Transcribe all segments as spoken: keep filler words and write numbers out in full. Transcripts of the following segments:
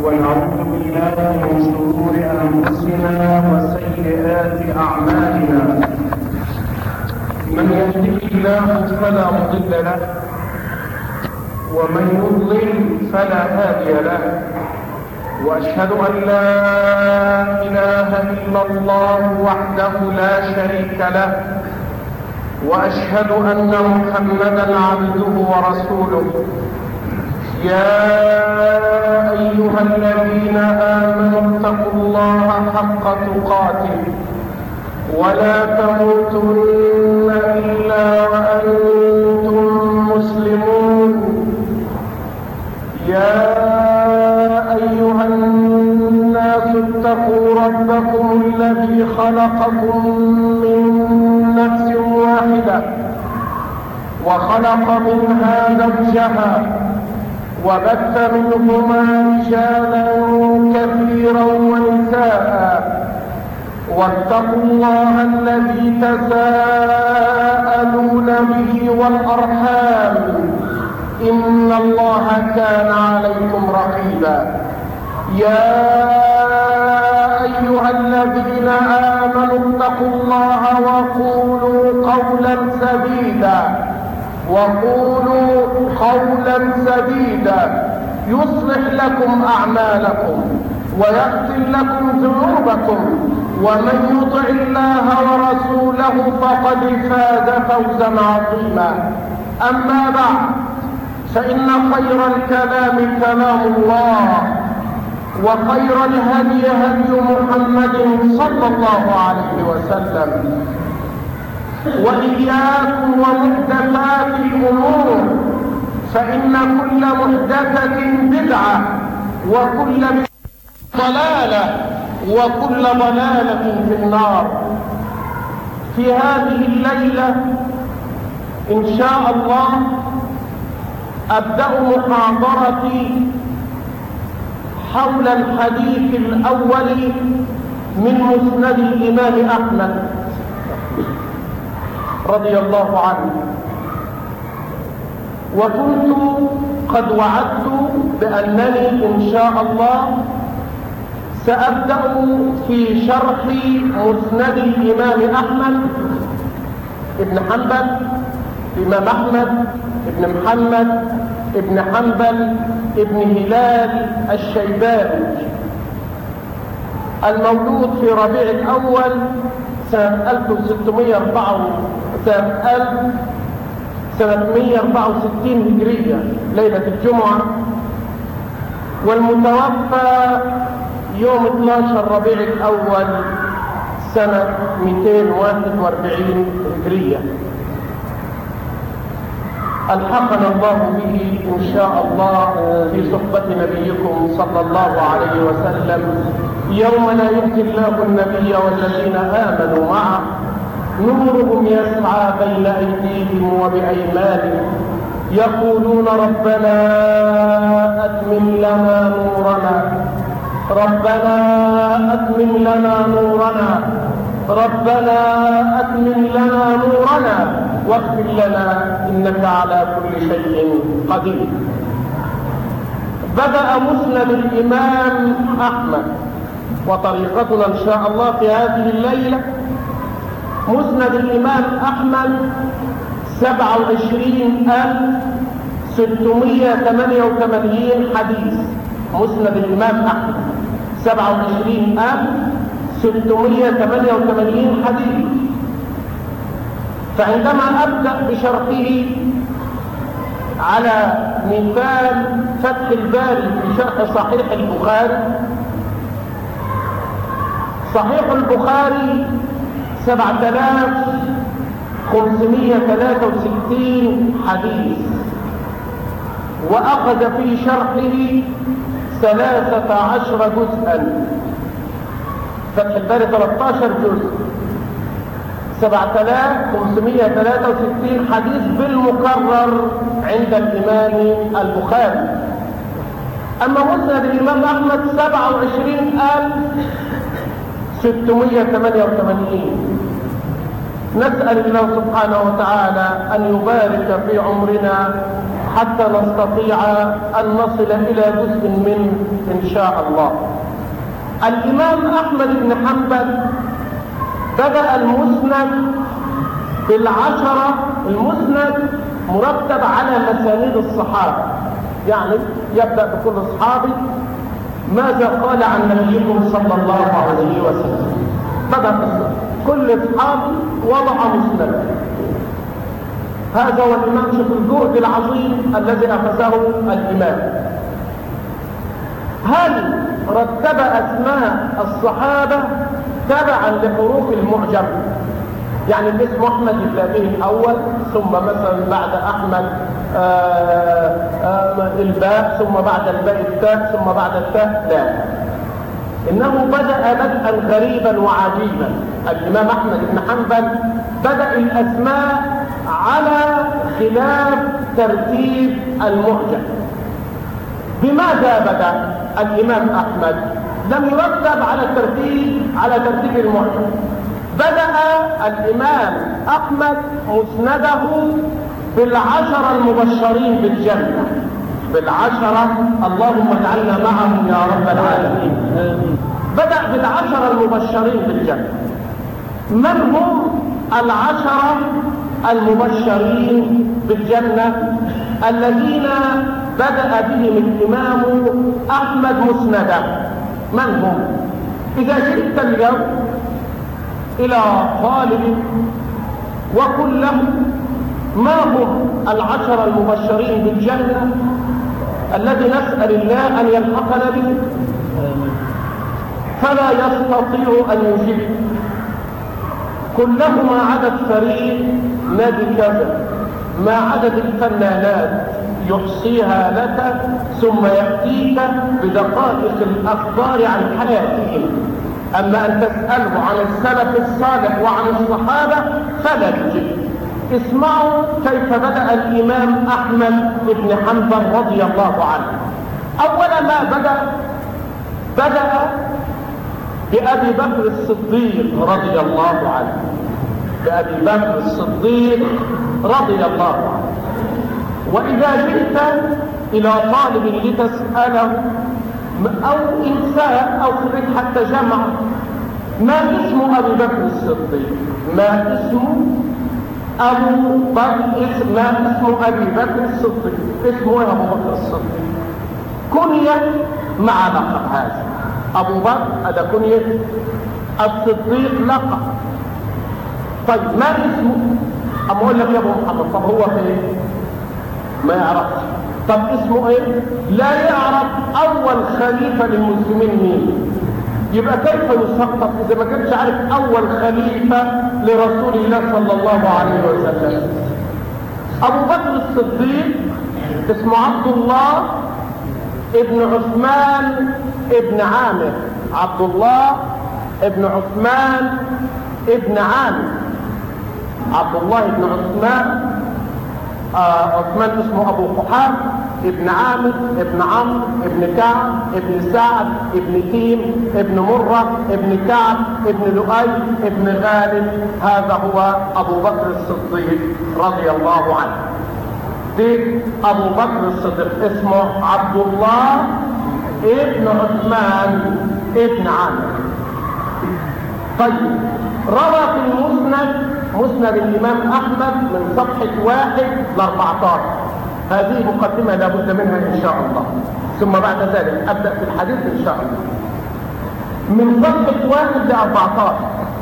ونعوذ بالله من شرور أنفسنا وسيئات أعمالنا. من يهده الله فلا مضل له ومن يضلل فلا هادي له، وأشهد أن لا إله إلا الله وحده لا شريك له، وأشهد أن محمدا عبده ورسوله. يا أيها الذين آمنوا اتقوا الله حق تقاته ولا تموتن إلا وأنتم مسلمون. يا أيها الناس اتقوا ربكم الذي خلقكم من نفس واحدة وخلق منها زوجها وبث منهما رجالا كثيرا ونساء، واتقوا الله الذي تساءلون به والأرحام إن الله كان عليكم رقيبا. يا أيها الذين آمنوا اتقوا الله وقولوا قولا سديدا وقولوا قولا سديدا يصلح لكم أعمالكم ويغفر لكم ذنوبكم، ومن يطع الله ورسوله فقد فاز فوزا عظيما. أما بعد، فإن خير الكلام كلام الله، وخير الهدي هدي محمد صلى الله عليه وسلم، وإياكم ومحدثات الأمور، فإن كل محدثة بدعة وكل ضلالة وكل ضلالة في النار. في هذه الليلة إن شاء الله أبدأ محاضرتي حول الحديث الأول من مسند الإمام أحمد رضي الله عنه. وكنت قد وعدت بأنني إن شاء الله سأبدأ في شرح مسند الإمام أحمد ابن حنبل، الإمام أحمد ابن محمد ابن حنبل ابن هلال الشيباني، المولود في ربيع الأول سنة ألف وستمائة وأربعة وستين هجرية ليلة الجمعة، والمتوفى يوم اثني عشر ربيع الأول سنة مئتين وواحد وأربعين هجرية. ألحقنا الله به إن شاء الله في صحبة نبيكم صلى الله عليه وسلم يوم لا يخزي الله النبي والذين آمنوا معه نورهم يسعى بين أيديهم وبأيمانهم يقولون ربنا أتمم لنا نورنا ربنا أتمم لنا نورنا ربنا أتمم لنا نورنا واغفر لنا إنك على كل شيء قدير. بدأ مسند الإمام أحمد، وطريقتنا إن شاء الله في هذه الليلة مسند الإمام أحمد سبعة وعشرين ألف ستمائة وثمانية وثمانين حديث. مسند الإمام أحمد سبعة وعشرين ألف ستمائة وثمانية وثمانين حديث. فعندما أبدأ بشرحه على مثال فتح الباري في شرح صحيح البخاري، صحيح البخاري سبعة آلاف خمسمائة وثلاثة وستين حديث، وأخذ في شرحه ثلاثة عشر جزءا. فتح الباري ثلاثة عشر جزء، سبعة آلاف خمسمائة وثلاثة وستين حديث بالمكرر عند الإمام البخاري. أما مسند الإمام أحمد سبعة وعشرين ألف ستمائة وثمانية وثمانين. نسأل الله سبحانه وتعالى أن يبارك في عمرنا حتى نستطيع أن نصل إلى جزء منه إن شاء الله. الإمام أحمد بن حنبل بدأ المسند بالعشرة. المسند مرتب على مسانيد الصحابة، يعني يبدأ بكل صحابي ماذا قال عن نبيكم صلى الله عليه وسلم. بدأ كل صحابي وضع مسند. هذا هو الإمام. شوف الجهد العظيم الذي أخذه الإمام. هل رتب أسماء الصحابة تبعا لحروف المعجم؟ يعني الاسم أحمد يبدأ به الأول، ثم مثلا بعد أحمد آآ آآ الباء، ثم بعد الباء التاء، ثم بعد التاء لا. إنه بدأ بدءا غريبا وعجيبا. الإمام أحمد بن حنبل بدأ الأسماء على خلاف ترتيب المعجم. بماذا بدأ الإمام أحمد؟ لم يرتب على الترتيب على ترتيب المعجم. بدأ الإمام أحمد مسنده بالعشرة المبشرين بالجنة، بالعشرة اللهم اجعلنا معهم يا رب العالمين. بدأ بالعشرة المبشرين بالجنة. من هم العشرة المبشرين بالجنة الذين بدأ بهم الإمام أحمد مسندا؟ من هم؟ إذا جئت اليوم إلى طالب وقل له ما هم العشرة المبشرين بالجنة الذي نسأل الله أن يلحقنا به، فلا يستطيع أن يجيب. كلهما عدد فريق نادي كذا، ما عدد الفنانات يحصيها لك ثم يأتيك بدقائق الأخبار عن حياتهم. أما أن تسأله عن السلف الصالح وعن الصحابة فلا يجب. اسمعوا كيف بدأ الإمام أحمد بن حنبل رضي الله عنه. أول ما بدأ بدأ بأبي بكر الصديق رضي الله عنه. بأبي بكر الصديق رضي الله عنه. وإذا جئت إلى طالب لتسأله أو إنسان أو خريج حتى جامعة ما اسم أبي بكر الصديق؟ ما اسم أبو بكر ما اسم أبي بكر الصديق؟ اسمه أبو بكر الصديق، كنية مع لقب. هذا أبو بكر هذا كنية، الصديق لقب. طيب ما اسمه؟ أقول لك يا أبو محمد طب هو فين؟ ما يعرفش. طب اسمه ايه؟ لا يعرف. اول خليفة للمسلمين مين؟ يبقى كيف يسقط اذا ما كانش عارف اول خليفة لرسول الله صلى الله عليه وسلم؟ ابو بكر الصديق اسمه عبد الله ابن عثمان ابن عامر. عبد الله ابن عثمان ابن عامر. عبد الله ابن عثمان آه عثمان اسمه ابو قحافة ابن عامر ابن عمرو ابن كعب ابن سعد ابن تيم ابن مرة ابن كعب ابن لؤي ابن غالب. هذا هو ابو بكر الصديق رضي الله عنه. دي ابو بكر الصديق اسمه عبد الله ابن عثمان ابن عامر. طيب روى في المسند مسند الإمام أحمد من صفحة واحد لأربعتاشر. هذه مقدمة لابد منها إن شاء الله، ثم بعد ذلك أبدأ في الحديث إن شاء الله. من صفحة واحد لأربعتاشر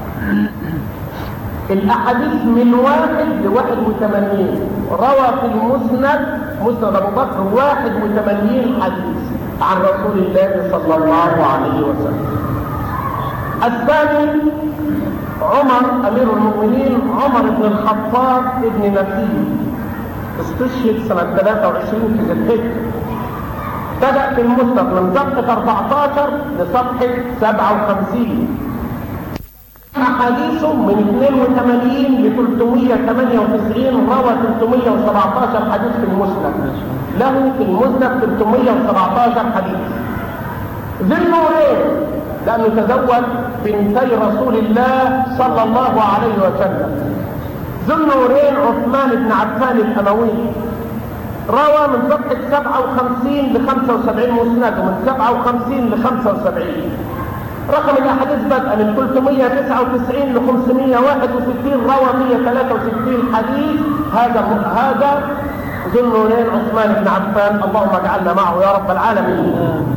الأحاديث من واحد لواحد وثمانين. روى في المسند مسند أبو بكر واحد وثمانين حديث عن رسول الله صلى الله عليه وسلم. الثاني عمر أمير المؤمنين عمر بن الخطاب ابن نسيب، استشهد سنة ثلاثة وعشرين في ذي الحجة. بدأ في المسند من صفحة أربعتاشر لصفحة سبعة وخمسين. أحاديثه من اثنين وثمانين ل ثلاثمائة وثمانية وتسعين. روى ثلاثمائة وسبعتاشر حديث في المسند، له في المسند ثلاثمائة وسبعتاشر حديث. ذي النورين لأنه تزوج بنتي رسول الله صلى الله عليه وسلم. ذو النورين عثمان بن عفان الأموي روى من صفحة سبعة وخمسين ل خمسة وسبعين مسند، ومن سبعة وخمسين ل خمسة وسبعين. رقم الاحاديث بدءا من ثلاثمائة وتسعة وتسعين ل خمسمائة وواحد وستين، روى مائة وثلاثة وستين حديث. هذا هذا ذو النورين عثمان بن عفان، اللهم اجعلنا معه يا رب العالمين.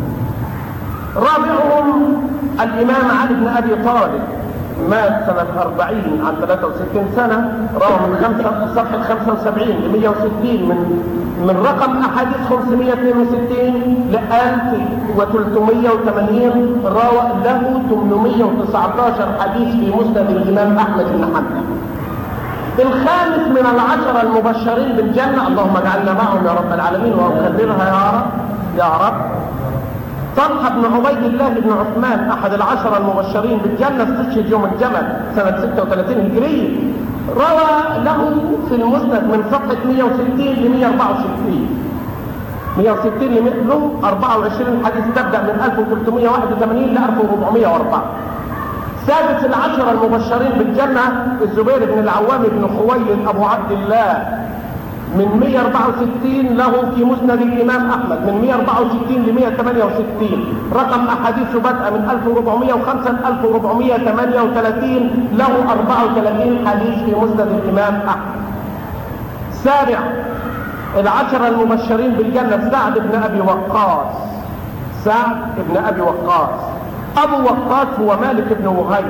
رابعهم الامام علي بن ابي طالب، مات سنة أربعين عن ثلاثة وستين سنة، روى من خمسة صفحة خمسة وسبعين ل مائة وستين، من من رقم احاديث خمسمائة واثنين وستين ل ألف وثلاثمائة وثمانين، روى له ثمانمائة وتسعة عشر حديث في مسند الامام احمد بن حنبل. الخامس من العشرة المبشرين بالجنة، اللهم اجعلنا معهم يا رب العالمين واكررها يا رب يا رب، طلحة بن عبيد الله بن عثمان، احد العشرة المبشرين بالجنة، استشهد يوم الجمل سنة ستة وثلاثين هجرية، روى له في المسند من صفحة مائة وستين ل مائة وأربعة وستين، مائة وستين له أربعة وعشرين حديث، تبدأ من ألف وثلاثمائة وواحد وثمانين ل ألف وأربعمائة وأربعة. سادس العشرة المبشرين بالجنة الزبير بن العوام بن خويلد أبو عبد الله، من مائة وأربعة وستين له في مسند الإمام أحمد، من مائة وأربعة وستين ل مائة وثمانية وستين، رقم أحاديثه بدءا من ألف وأربعمائة وخمسة ل ألف وأربعمائة وثمانية وثلاثين، له أربعة وثلاثين حديث في مسند الإمام أحمد. سابع العشرة المبشرين بالجنة سعد بن أبي وقاص، سعد بن أبي وقاص. أبو وقاص هو مالك بن وهيب،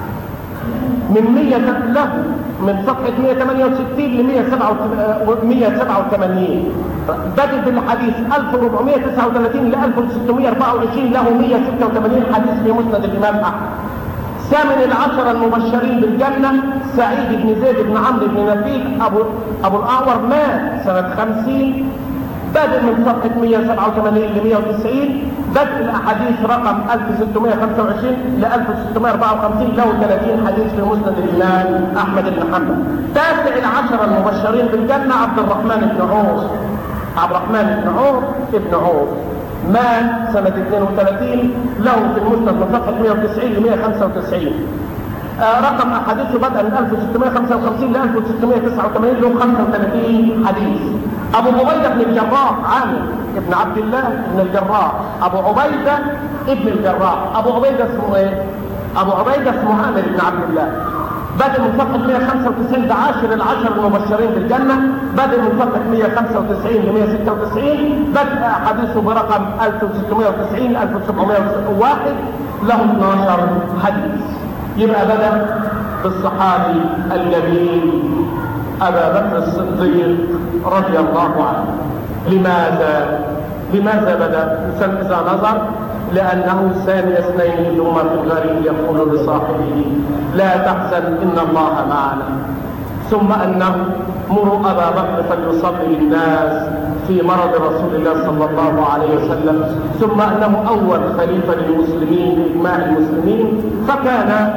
من مائة له من صفحة مائة وثمانية وستين ل مائة وسبعة وثمانين، بدأ بالحديث ألف وأربعمائة وتسعة وثلاثين ل ألف وستمائة وأربعة وعشرين، له مائة وستة وثمانين حديث في مسند الإمام أحمد. ثامن العشرة المبشرين بالجنة سعيد بن زيد بن عمرو بن نفيل أبو أبو الأعور، مات سنة خمسين، بدأ من صفحة مائة وسبعة وثمانين ل مائة وتسعين، بدء الأحاديث رقم ألف وستمائة وخمسة وعشرين ل ألف وستمائة وأربعة وخمسين، له ثلاثين حديث في مسند الإمام أحمد بن حنبل. تاسع العشرة المبشرين بالجنة عبد الرحمن بن عوف، عبد الرحمن بن عوف ابن عوف، مات سنة اثنين وثلاثين، له في المسند من صفحة مائة وتسعين ل مائة وخمسة وتسعين. آه رقم أحاديثه بدءا من ألف وستمائة وخمسة وخمسين ل ألف وستمائة وتسعة وثمانين، له خمسة وثلاثين حديث. أبو عبيدة بن الجراح عامر ابن عبد الله بن الجراح، أبو عبيدة ابن الجراح، أبو عبيدة اسمه إيه؟ أبو عبيدة اسمه عامر بن عبد الله، بدأ من صفحة مائة وخمسة وتسعين، ده عاشر العشر المبشرين بالجنة، بدأ من صفحة مائة وخمسة وتسعين ل مائة وستة وتسعين، بدأ حديثه برقم ألف وستمائة وتسعين ألف وسبعمائة وواحد، له اثني عشر حديث. يبقى بدأ بالصحابي الجليل أبا بكر الصديق رضي الله عنه. لماذا؟ لماذا بدأ؟ إذا نظر لأنه ثاني اثنين إذ هما في الغار يقول لصاحبه لا تحزن إن الله معنا، ثم أنه مروا أبا بكر فليصلي للناس في مرض رسول الله صلى الله عليه وسلم، ثم أنه أول خليفة للمسلمين بإجماع المسلمين، فكان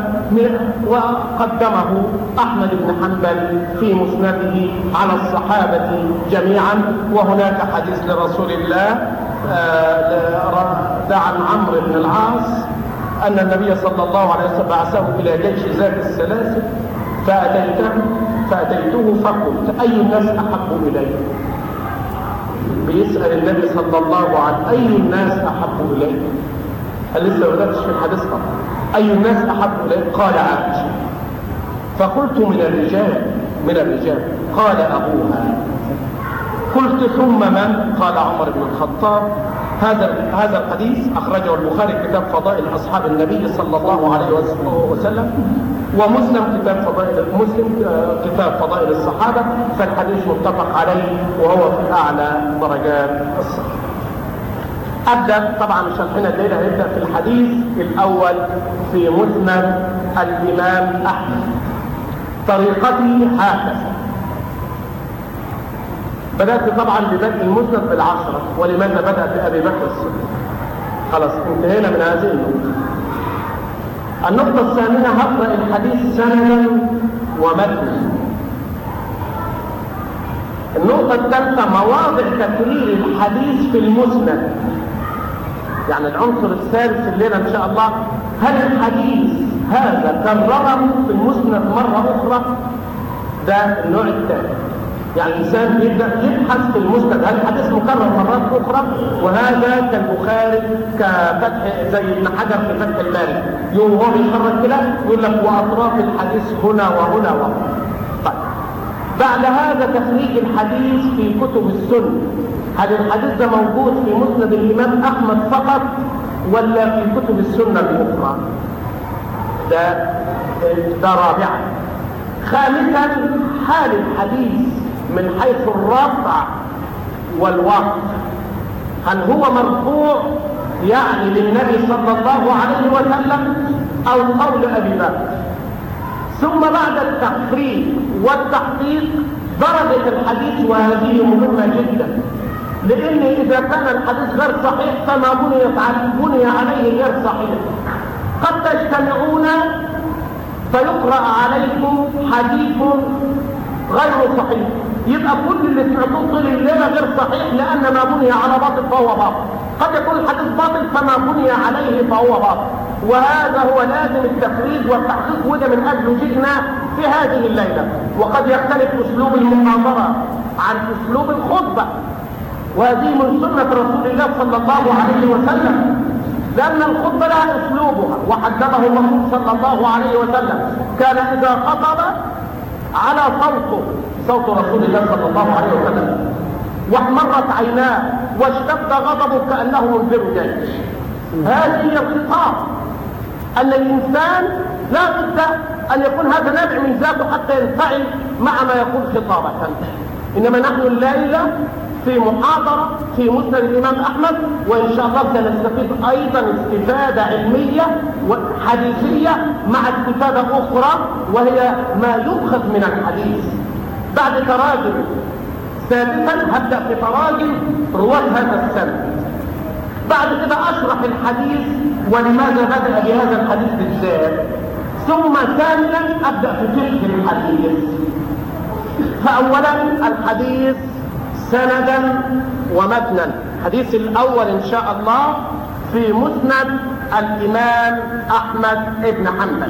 وقدمه أحمد بن حنبل في مسنده على الصحابة جميعا. وهناك حديث لرسول الله ده عن عمرو بن العاص أن النبي صلى الله عليه وسلم بعثه إلى جيش ذات السلاسل، فأتيته فأتيته فقلت أي الناس أحب إليه؟ بيسأل النبي صلى الله عليه أي الناس أحب إليه؟ قال لسه ما بدأتش في الحديث طبعا. أي الناس أحب إليه؟ قال عائشة. فقلت من الرجال من الرجال قال أبوها. قلت ثم من؟ قال عمر بن الخطاب. هذا هذا الحديث أخرجه البخاري كتاب فضائل أصحاب النبي صلى الله عليه وسلم، ومسلم كتاب فضائل مسلم كتاب فضائل الصحابة، فالحديث متفق عليه وهو في أعلى درجات الصحة. أبدأ طبعا شرحنا الليلة هيبدأ في الحديث الأول في مسند الإمام أحمد. طريقتي هكذا: بدأت طبعا ببدء المسند بالعشرة. ولماذا بدأ بأبي بكر الصديق؟ خلاص انتهينا من هذه النقطة. النقطة الثانية هقرأ الحديث سندا ومتنا. النقطة الثالثة مواضع تكرير الحديث في المسند، يعني العنصر الثالث الليلة إن شاء الله، هل الحديث هذا كرره في المسند مرة أخرى؟ ده النوع الثالث. يعني الإنسان يبدأ يبحث في المسند، هل الحديث مكرر مرات أخرى؟ وهذا كالبخاري كفتح زي ابن حجر في فتح الباري، يوم هو بيخرج كده يقول لك وأطراف الحديث هنا وهنا وهنا. طيب بعد هذا تخريج الحديث في كتب السنة، هل الحديث ده موجود في مسند الإمام أحمد فقط ولا في كتب السنة الأخرى؟ ده ده رابعا. خامسا حال الحديث من حيث الرفع والوقف، هل هو مرفوع يعني للنبي صلى الله عليه وسلم أو قول أبي بكر؟ ثم بعد التخريج والتحقيق درجة الحديث، وهذه مهمة جدا، لأن إذا كان الحديث غير صحيح فما بني عليه غير صحيح. قد تجتمعون فيقرأ عليكم حديث غير صحيح، يبقى كل اللي سمعتوه طول الليلة غير صحيح، لأن ما بني على باطل فهو باطل. قد يكون الحديث باطل فما بني عليه فهو باطل، وهذا هو لازم التخريج والتحقيق، وده من أجله جئنا في هذه الليلة. وقد يختلف أسلوب المحاضرة عن أسلوب الخطبة، وهذه من سنة رسول الله صلى الله عليه وسلم، لأن الخطبة لها أسلوبها وحدده الرسول صلى الله عليه وسلم. كان إذا خطب على صوته صوت رسول الله صلى الله عليه وسلم واحمرت عيناه واشتد غضبه كأنه منذر جيش. هذه هي الخطاب، أن الإنسان لا بد أن يكون هذا نابع من ذاته حتى ينفعل مع ما يقول خطابة. إنما نحن الليلة في محاضرة في مسند الإمام أحمد، وإن شاء الله سنستفيد أيضا استفادة علمية وحديثية مع استفادة أخرى وهي ما يؤخذ من الحديث. بعد تراجم سادسا هبدأ في تراجم رواة هذا السنة. بعد كده أشرح الحديث ولماذا بدأ بهذا الحديث بالذات. ثم ثانيا أبدأ في فقه الحديث. فأولا الحديث سندا ومتنا. الحديث الأول إن شاء الله في مسند الإمام أحمد بن حنبل.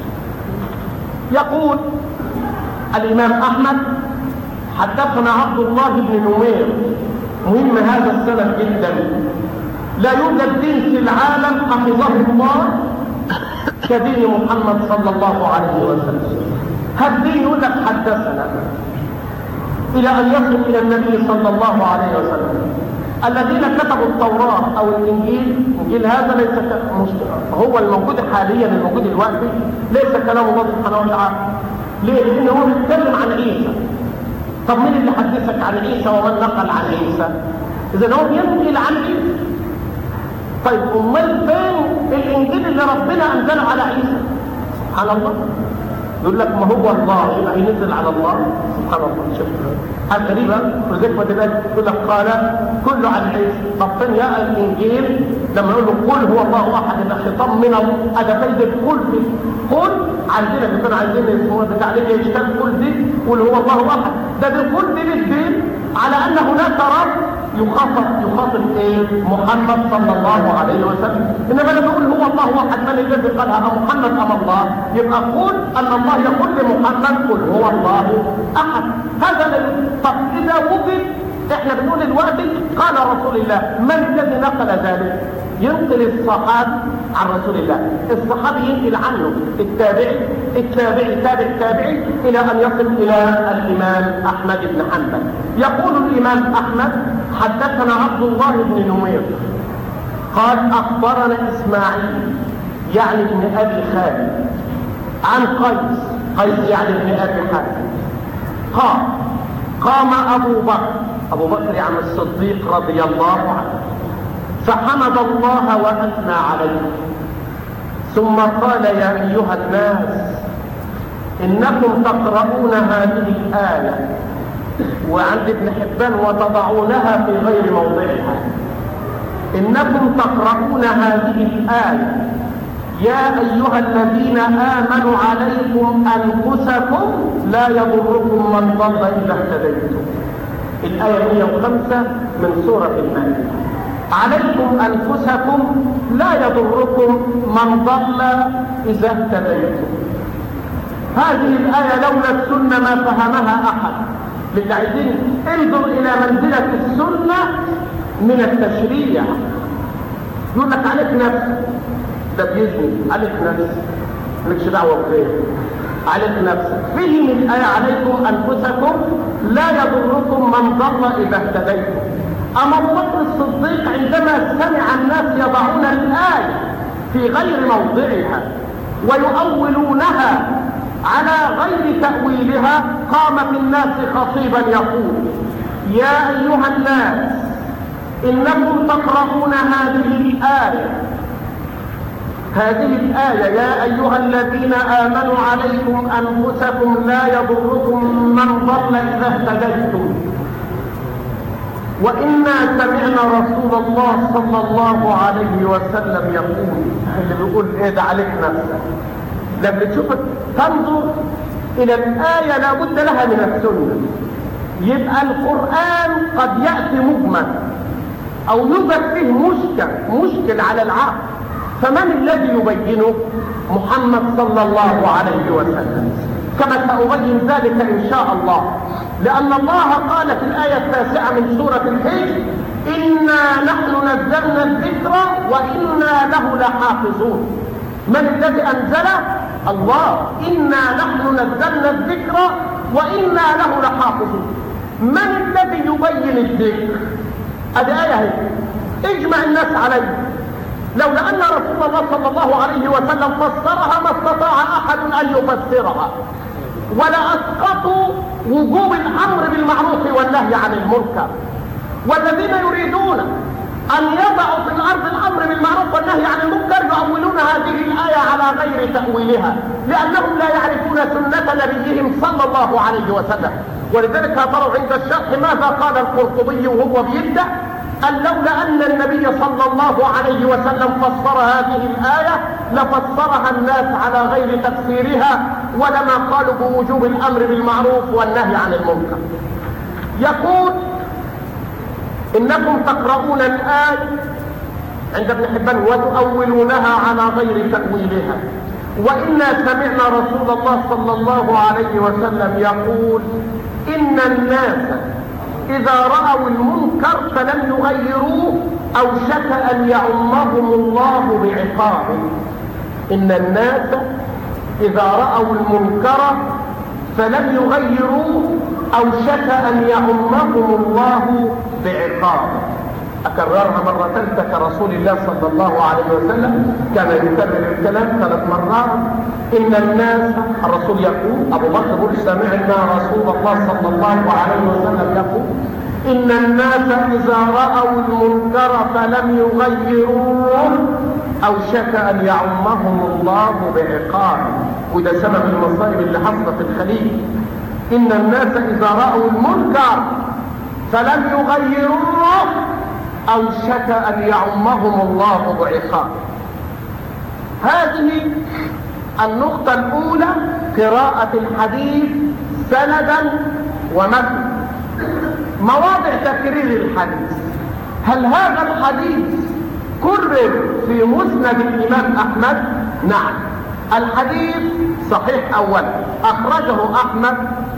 يقول الإمام أحمد حدثنا عبد الله بن نمير. مهم هذا السند جدا، لا يوجد دين في العالم حفظه الله كدين محمد صلى الله عليه وسلم. هالدين يقول لك حدثنا إلى أن يصل إلى النبي صلى الله عليه وسلم. الذين كتبوا التوراة أو الإنجيل، إنجيل هذا ليس هو الموجود حاليا، الموجود دلوقتي ليس كلام الله سبحانه وتعالى. ليه؟ لأنه هو بيتكلم عن عيسى. طب مين اللي حدثك عن عيسى ومن نقل عن عيسى؟ إذا هو بينقل عن عيسى. طيب أمال فين الإنجيل اللي ربنا أنزله على عيسى؟ سبحان الله. يقول لك ما هو الله يبقى ينزل على الله. سبحان الله. شوف حاجه غريبه. ولذلك ما تبقاش يقول لك قال كله عن عيسى. طب فين يا الانجيل لما يقول له قل هو الله احد يبقى خطاب من ادبين القل في قل عندنا بيكون عايزين اسمه بتاع ليه يشتغل قل دي قل هو الله احد. ده بيقول دي للدين على ان هناك رب يخاطب يخاطب ايه؟ محمد صلى الله عليه وسلم. انما لما يقول هو الله احد من الذي قالها ام محمد ام الله؟ يبقى قل ان الله يقول لمحمد قل هو الله احد. هذا طب اذا وجد احنا بنقول دلوقتي قال رسول الله، من الذي نقل ذلك؟ ينقل الصحابي عن رسول الله، الصحابي ينقل عنه التابعي، التابعي تابع التابعي الى ان يصل الى الامام احمد بن حنبل. يقول الامام احمد حدثنا عبد الله بن نمير قال اخبرنا اسماعيل يعني ابن ابي خالد عن قيس، قيس يعني ابن ابي حاتم قال قام ابو بكر، ابو بكر يعني الصديق رضي الله عنه، فحمد الله واثنى عليه ثم قال يا ايها الناس انكم تقرؤون هذه الايه وعند ابن حبان وتضعونها في غير موضعها. انكم تقرؤون هذه الايه يا ايها الذين امنوا عليكم انفسكم لا يضركم من ضل اذا اهتديتم. الايه مئة وخمسة من سوره المائده. عليكم انفسكم لا يضركم من ضل اذا اهتديتم. هذه الايه لولا السنه ما فهمها احد، للي عايزين انظر الى منزلة السنة من التشريع. يقول لك عليك نفسك، ده بيزني، عليك نفسك، مالكش دعوة بغيره، عليك نفسك. فهم الآية عليكم أنفسكم لا يضركم من ضل إذا اهتديتم. أما أبو بكر الصديق عندما سمع الناس يضعون الآية في غير موضعها ويؤولونها على غير تأويلها قام في الناس خطيبا يقول: يا أيها الناس إنكم تقرؤون هذه الآية هذه الآية يا أيها الذين آمنوا عليكم أنفسكم لا يضركم من ضل إذا اهتديتم، وإنا سمعنا رسول الله صلى الله عليه وسلم يقول. اللي بيقول إيه ده عليك نفسك. لما تشوف تنظر إلى الآية لابد لها من السنة. يبقى القرآن قد يأتي مجمل أو يوجد فيه مشكل مشكل على العقل، فمن الذي يبينه؟ محمد صلى الله عليه وسلم، كما سأبين ذلك إن شاء الله. لأن الله قال في الآية التاسعة من سورة الحج: إنا نحن نزلنا الذكر وإنا له لحافظون. من الذي أنزله؟ الله. إنا نحن نزلنا الذكر وإنا له لحافظون. من الذي يبين الذكر؟ هذه آية هي اجمع الناس عليه. لولا أن رسول الله صلى الله عليه وسلم فسرها ما استطاع أحد أن يفسرها، ولا أسقطوا وجوب الأمر بالمعروف والنهي عن المنكر. والذين يريدون أن يضعوا في الأرض الأمر بالمعروف والنهي عن المنكر يؤولون هذه الآية على غير تأويلها، لأنهم لا يعرفون سنة نبيهم صلى الله عليه وسلم. ولذلك تروا عند الشرح ماذا قال القرطبي وهو بيبدأ: قال لولا أن النبي صلى الله عليه وسلم فسر هذه الآية لفسرها الناس على غير تفسيرها، ولما قالوا بوجوب الأمر بالمعروف والنهي عن المنكر. يقول: إنكم تقرؤون الآية عند ابن حبان وتؤولونها على غير تأويلها، وإنا سمعنا رسول الله صلى الله عليه وسلم يقول: إن الناس إذا رأوا المنكر فلم يغيروه أوشك أن يعمهم الله بعقابه. إن الناس إذا رأوا المنكر فلم يغيروه أوشك أن يعمهم الله بعقابه. أكررها مرة ثالثة كرسول الله صلى الله عليه وسلم كان يكرر الكلام ثلاث مرات. إن الناس، الرسول يقول، أبو بكر يقول: سمعنا رسول الله صلى الله عليه وسلم يقول: إن الناس إذا رأوا المنكر فلم يغيروه أوشك أن يعمهم الله بعقابه. وده سبب المصائب اللي حصلت في الخليج. إن الناس إذا رأوا المنكر فلم يغيروه أوشك أن يعمهم الله بعقابه. هذه النقطة الأولى: قراءة الحديث سندا ومتنا. مواضع تكرير الحديث: هل هذا الحديث كرر في مسند الإمام أحمد؟ نعم. الحديث صحيح أولا، أخرجه أحمد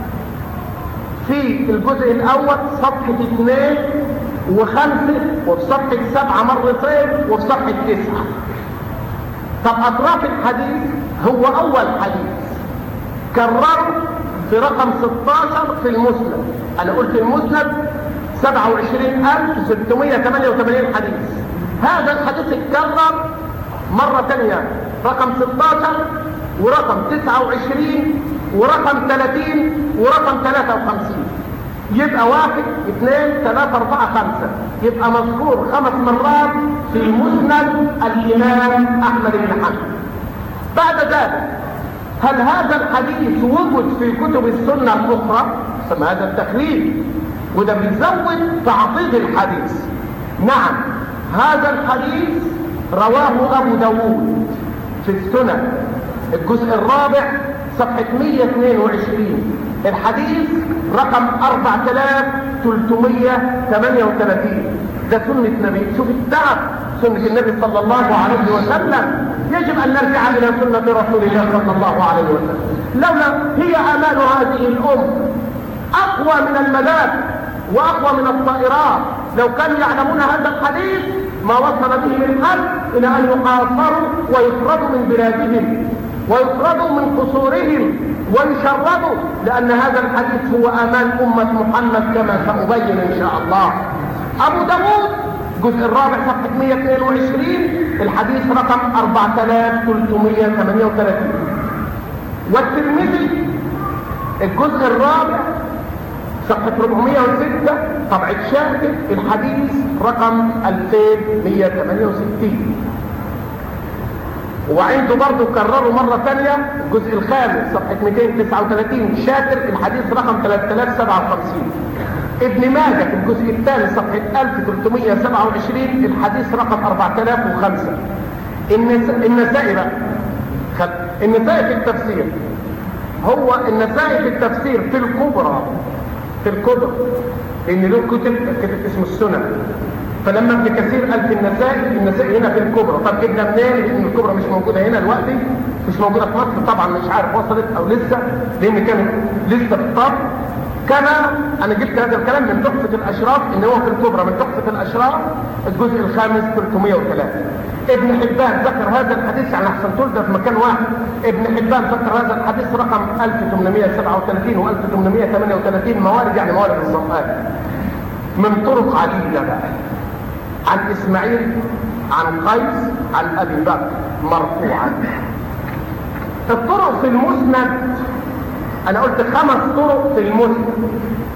في الجزء الأول صفحة اثنين وخمسة، وفي صفحة سبعة مرتين، وفي صفحة تسعة. طب أطراف الحديث هو أول حديث كرره في رقم ستة عشر في المسند. أنا قلت المسند سبعة وعشرين ألف وستمائة وثمانية وثمانين حديث. هذا الحديث اتكرر مرة ثانية رقم ستة عشر ورقم تسعة وعشرين ورقم ثلاثين ورقم ثلاثة وخمسين. يبقى واحد اثنين ثلاثة أربعة خمسة، يبقى مذكور خمس مرات في مسند الإمام أحمد بن حنبل. بعد ذلك: هل هذا الحديث وجد في كتب السنة الأخرى؟ سمى هذا التخريج، وده بيزود تعضيد الحديث. نعم، هذا الحديث رواه أبو داود في السنن الجزء الرابع صفحة مائة واثنين وعشرين، الحديث رقم أربعة آلاف وثلاثمائة وثمانية وثلاثين. ده سنة نبي. شوف التعب، سنة النبي صلى الله عليه وسلم. يجب أن نرجع إلى سنة رسول الله صلى الله عليه وسلم. لولا هي آمال هذه الأمة اقوى من المدافع واقوى من الطائرات. لو كانوا يعلمون هذا الحديث ما وصل بهم الحل الى ان يحاصروا ويطردوا من بلادهم ويطردوا من قصورهم ويشردوا، لان هذا الحديث هو امان امة محمد كما سأبين ان شاء الله. ابو داود الجزء الرابع صفحة مئة واثنين وعشرين الحديث رقم أربعة آلاف وثلاثمئة وثمانية وثلاثين، والترمذي الجزء الرابع صفحة أربعمئة وستة طبعة شاكر الحديث رقم ألفين ومئة وثمانية وستين. وعنده برضه كرروا مرة ثانية الجزء الخامس صفحة مئتين وتسعة وثلاثين شاكر الحديث رقم ثلاثة آلاف وسبعة وخمسين. ابن ماجه في الجزء الثاني صفحة ألف وثلاثمئة وسبعة وعشرين الحديث رقم أربعة آلاف وخمسة. النسائي بقى النسائي في التفسير، هو النسائي في التفسير في الكبرى في الكبرى لان له كتب كتب اسمه السنن، فلما ابن كثير قال في النسائي النسائي هنا في الكبرى. طب جبنا منين لان الكبرى مش موجوده هنا دلوقتي، مش موجوده في مصر طبعا، مش عارف وصلت او لسه لان كانت لسه في الطرف. كما انا جبت هذا الكلام من تحفة الاشراف ان هو في الكبرى من تحفة الاشراف الجزء الخامس ثلاثمئة وثلاثة. ابن حبان ذكر هذا الحديث يعني احسن تلقى في مكان واحد. ابن حبان ذكر هذا الحديث رقم ألف وثمانمئة وسبعة وثلاثين و ألف وثمانمئة وثمانية وثلاثين موارد يعني موارد الظفآن من طرق عديدة بقى، عن اسماعيل عن قيس عن ابي بكر مرفوعا. الطرق في المسند انا قلت خمس طرق في المسند.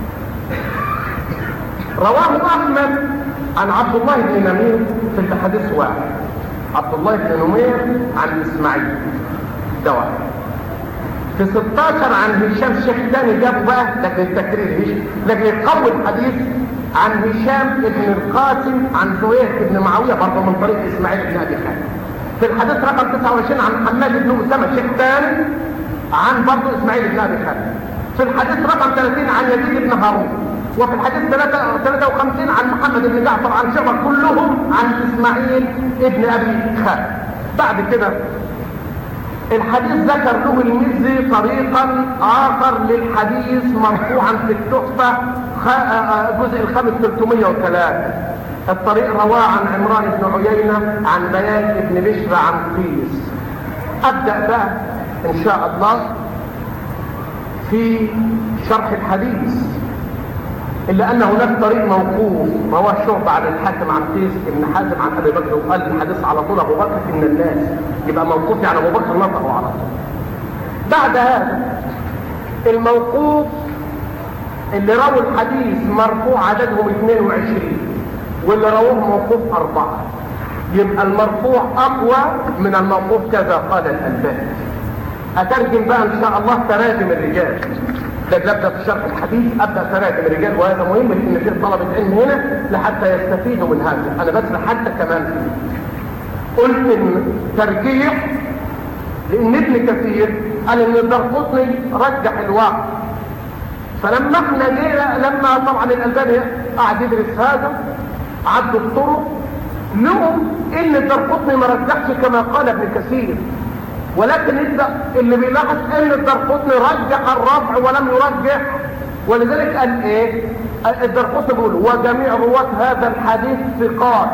رواه احمد عن عبد الله بن نمير في الحديث واحد، عبد الله بن نمير عن اسماعيل ده واحد. في ستاشر عن هشام الشيخ الثاني جابوا بقى لكن التكرير هشام لكن يقوي الحديث عن هشام بن القاسم عن زهير بن معاويه برضه من طريق اسماعيل بن ابي خالد. في الحديث رقم تسعة وعشرين عن حماد بن اسامه الشيخ الثاني عن برضه اسماعيل بن ابي خالد. في الحديث رقم ثلاثين عن يزيد بن هارون. وفي الحديث ثلاثة وخمسين عن محمد بن جعفر عن شعبة كلهم عن اسماعيل ابن ابي خالد. بعد كده الحديث ذكر له المزي طريقا اخر للحديث مرفوعا في التحفة الجزء الخامس ثلاثمئة وثلاثة. الطريق رواه عن عمران بن عيينة عن بيان بن بشر عن قيس. ابدأ بقى ان شاء الله في شرح الحديث، الا ان هناك طريق موقوف رواه شعبة عن الحاكم عن قيس بن حازم عن ابي بكر وقال الحديث على طول ابو بكر من الناس، يبقى موقوف يعني ابو بكر نطقه على طول. بعد هذا الموقوف اللي رووا الحديث مرفوع عددهم اثنين وعشرين واللي رووه موقوف اربعة، يبقى المرفوع اقوى من الموقوف كذا قال الألباني. اترجم بقى ان شاء الله تراجم الرجال. ده ابدا في شرح الحديث ابدا تراجم الرجال، وهذا مهم لان في طلبه علم هنا لحتى يستفيدوا من هذا. انا بس حتى كمان فيه قلت ان ترجيح لان ابن كثير قال ان الدرقطني رجح الواقع، فلما احنا جينا لما طبعا الألباني قاعد يدرس هذا عدوا الطرق لهم ان الدرقطني ما رجحش كما قال ابن كثير، ولكن اللي بيلاحظ ان الدرقطني رجح الرفع ولم يرجح، ولذلك قال ايه الدرقطني بيقول وجميع رواة هذا الحديث ثقات،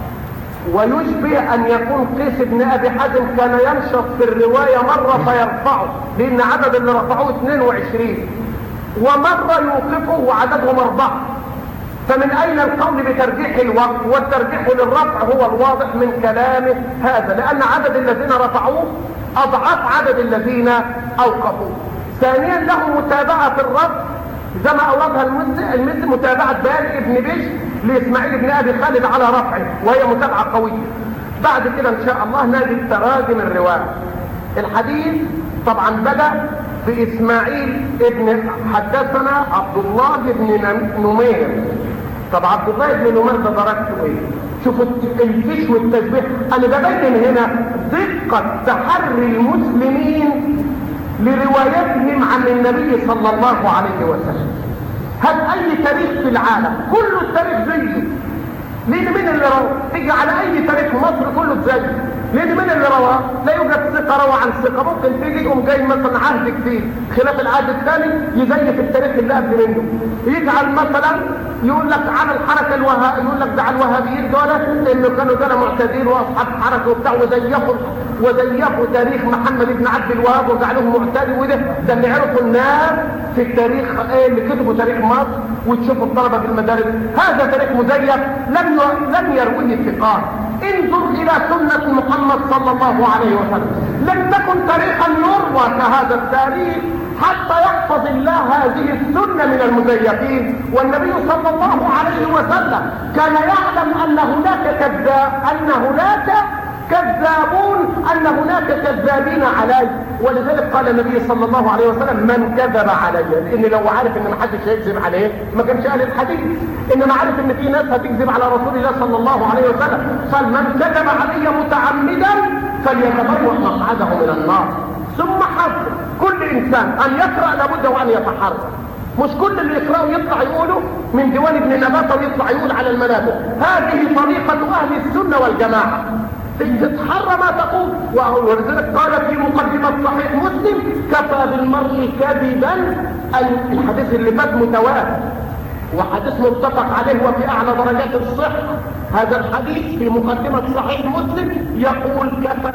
ويشبه ان يكون قيس بن ابي حازم كان ينشط في الرواية مرة فيرفعه لان عدد اللي رفعوه اثنين وعشرين ومرة يوقفه وعددهم اربعة، فمن اين القول بترجيح الوقت والترجيح للرفع هو الواضح من كلامه هذا، لان عدد الذين رفعوه اضعاف عدد الذين اوقفوه. ثانيا له متابعة في الرفع زي ما اوردها المزي المزي متابعة بارئ ابن بشر لاسماعيل بن ابي خالد على رفعه وهي متابعة قوية. بعد كده ان شاء الله نجد تراجم الرواية. الحديث طبعا بدأ باسماعيل ابن حدثنا عبد الله بن نمير. طب عبد الله بن نمير ده درجته ايه؟ شوفوا الفيش والتشبيه. انا ببين هنا دقة تحري المسلمين لروايتهم عن النبي صلى الله عليه وسلم. هل اي تاريخ في العالم كله التاريخ زيه؟ لان مين اللي روى؟ تيجي على اي تاريخ مصر كله زيه، لان من اللي رواه لا يوجد ثقه روى عن ثقه. ممكن تيجي يقوم جاي مثلا عهد كتير خلاف العهد الثاني يزيف التاريخ اللي قبل منه، يجعل مثلا يقول لك عن الحركه الوهابيه، يقول لك ده على الوهابيين دول انه كانوا دول معتدين واصحاب حركه وبتاع، وزيفوا وزيفوا تاريخ محمد بن عبد الوهاب وجعلوه معتدي. وده ده اللي عرفوا الناس في التاريخ ايه اللي كتبوا تاريخ مصر وتشوفوا الطلبه في المدارس. هذا تاريخ مزيف لم لم يرويه الثقات. انظر الى سنه محمد صلى الله عليه وسلم، لم تكن تاريخا يروى كهذا التاريخ حتى يحفظ الله هذه السنه من المزيفين. والنبي صلى الله عليه وسلم كان يعلم ان هناك كذاب، ان هناك كذابون، ان هناك كذابين علي. ولذلك قال النبي صلى الله عليه وسلم من كذب علي، لان لو عارف ان ما حدش هيكذب عليه ما كانش قال الحديث، انما عارف ان في ناس هتكذب على رسول الله صلى الله عليه وسلم. قال من كذب علي متعمدا فليتبوأ مقعده من النار. ثم حذر كل انسان ان يقرأ لابد وان يتحرك، مش كل اللي يقرأوا يطلع يقولوا من ديوان ابن نباتة ويطلع يقول على المنابر. هذه طريقة اهل السنة والجماعة، تتحرى ما تقول. ولذلك قال في مقدمة صحيح مسلم كفى بالمرء كذبا، الحديث اللي فات متواتر وحديث متفق عليه وفي اعلى درجات الصحة. هذا الحديث في مقدمة صحيح مسلم يقول كفى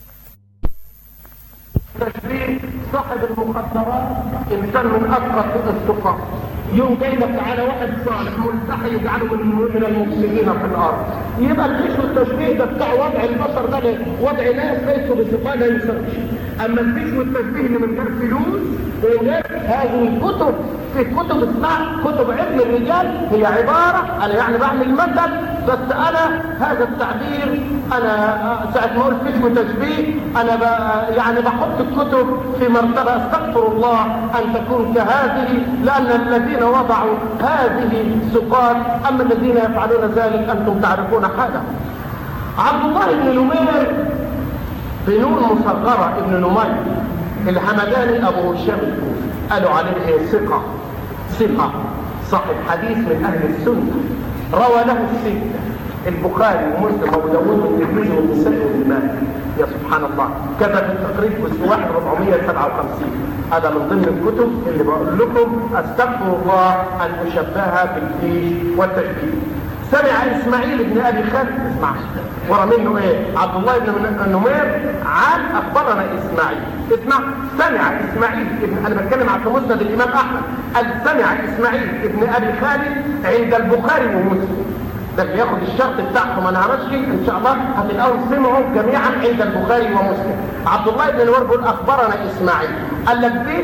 تشبيه صاحب المخدرات انسان من اسقط السقاط، يوم جاي لك على واحد صالح ملتحي يجعله من المفسدين في الارض. يبقى الفيش والتشبيه ده بتاع وضع البشر ده وضع ناس ليسوا بثقة لا يسرش. اما الفيش والتشبيه اللي من غير فلوس وغير هذه الكتب، في كتب اسمها كتب علم الرجال، هي عبارة انا يعني بعمل مثل بس انا هذا التعبير انا ساعة ما اقول فيش وتشبيه انا يعني بحط الكتب في مرتبة استغفر الله ان تكون كهذه، لان الذين وضعوا هذه سقاط، اما الذين يفعلون ذلك انتم تعرفون حاله. عبد الله بن نمير بنون مصغرة ابن نمير الحمداني ابو هشام الكوفي قالوا عليه ثقة ثقة صاحب حديث من اهل السنة، روى له الستة البخاري ومسلم وابو داوود والترمذي والنسائي وابن ماجه. يا سبحان الله، كتب في التقريب جزء واحد أربعمائة وسبعة وخمسين. هذا من ضمن الكتب اللي بقول لكم استغفر الله ان اشبهها بالفيش والتشبيه. سمع اسماعيل بن ابي خالد، اسمع ورا منه ايه؟ عبد الله بن نمير عن اخبرنا اسماعيل. اسمع، سمع اسماعيل ابن، انا بتكلم عن مسند الامام احمد، قال سمع اسماعيل ابن ابي خالد عند البخاري ومسلم. ده اللي ياخد الشرط بتاعهم انا همشي ان شاء الله هتلاقوهم سمعوا جميعا عند البخاري ومسلم. عبد الله بن نمير بيقول اخبرنا اسماعيل، قال لك دي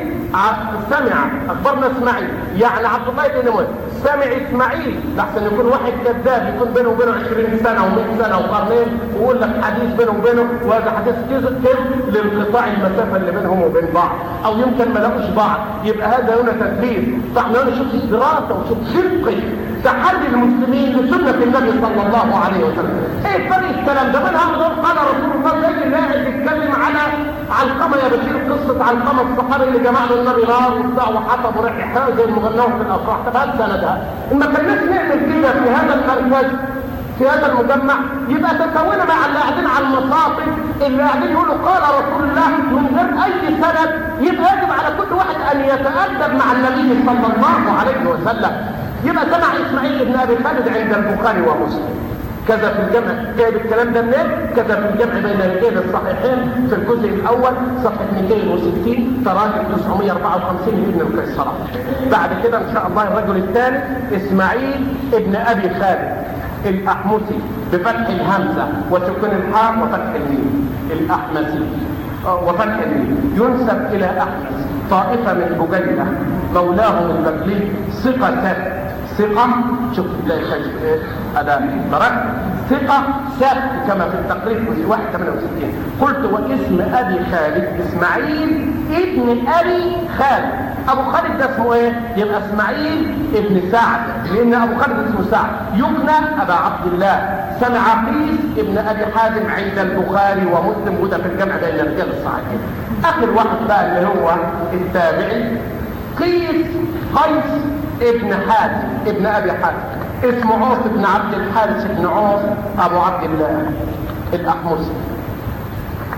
سمع اخبرنا اسماعيل، يعني عبد الله بن نمير سمع اسماعيل، لحسن يكون واحد كذاب يكون بينه وبينه عشرين سنه ومئة سنه وقرنين ويقول لك حديث بينه وبينه، وهذا حديث كذب لانقطاع المسافه اللي بينهم وبين بعض، او يمكن ما لاقوش بعض، يبقى هذا هنا تدليس. فاحنا هنا شوف الدراسه وشوف خلقي تحدي المسلمين لسنه النبي صلى الله عليه وسلم. ايه فرق الكلام ده؟ من هذا قال رسول الله زي اللي قاعد يتكلم على علقمه يا بشير، قصه علقمه الصحابي اللي جمع له النبي نار وبتاع وحطب وريح يحرق زي المغنوه في الافراح. طب هات سندها. ما كناش نعمل كده في هذا المركز في هذا المجمع، يبقى تساوينا مع اللي قاعدين على المصاطب اللي قاعدين يقولوا قال رسول الله من غير اي سند. يبقى يجب على كل واحد ان يتادب مع النبي صلى الله عليه وسلم. يبقى سمع اسماعيل بن ابي خالد عند البخاري ومسلم، كذا في الجمع، جايب الكلام ده منين؟ كذا في الجمع بين رجال الصحيحين في الجزء الاول صفحه مئتين وستين تراجم تسعمائة وأربعة وخمسين لابن القيصرة. بعد كده ان شاء الله الرجل الثاني اسماعيل ابن ابي خالد الاحمسي بفتح الهمزه وسكون الحاء وفتح الميم، الاحمسي وفتح الميم، ينسب الى احمس طائفه من بجيله مولاهم البكلي، ثقه ثقة، شوف تلاقي ايه هذا ترك ثقة ثابت كما في التقريب في واحد ثمانية وستين. قلت واسم ابي خالد اسماعيل ابن ابي خالد. ابو خالد ده اسمه ايه؟ يبقى اسماعيل ابن سعد، لان ابو خالد اسمه سعد، يكنى ابا عبد الله. سمع قيس ابن ابي حازم عند البخاري ومسلم، وده في الجمع بين الرجال الصحيحين. اخر واحد بقى اللي هو التابعي قيس قيس ابن حازم ابن ابي حازم، اسمه عوف بن عبد الحارث بن عوف ابو عبد الله الاحمسي.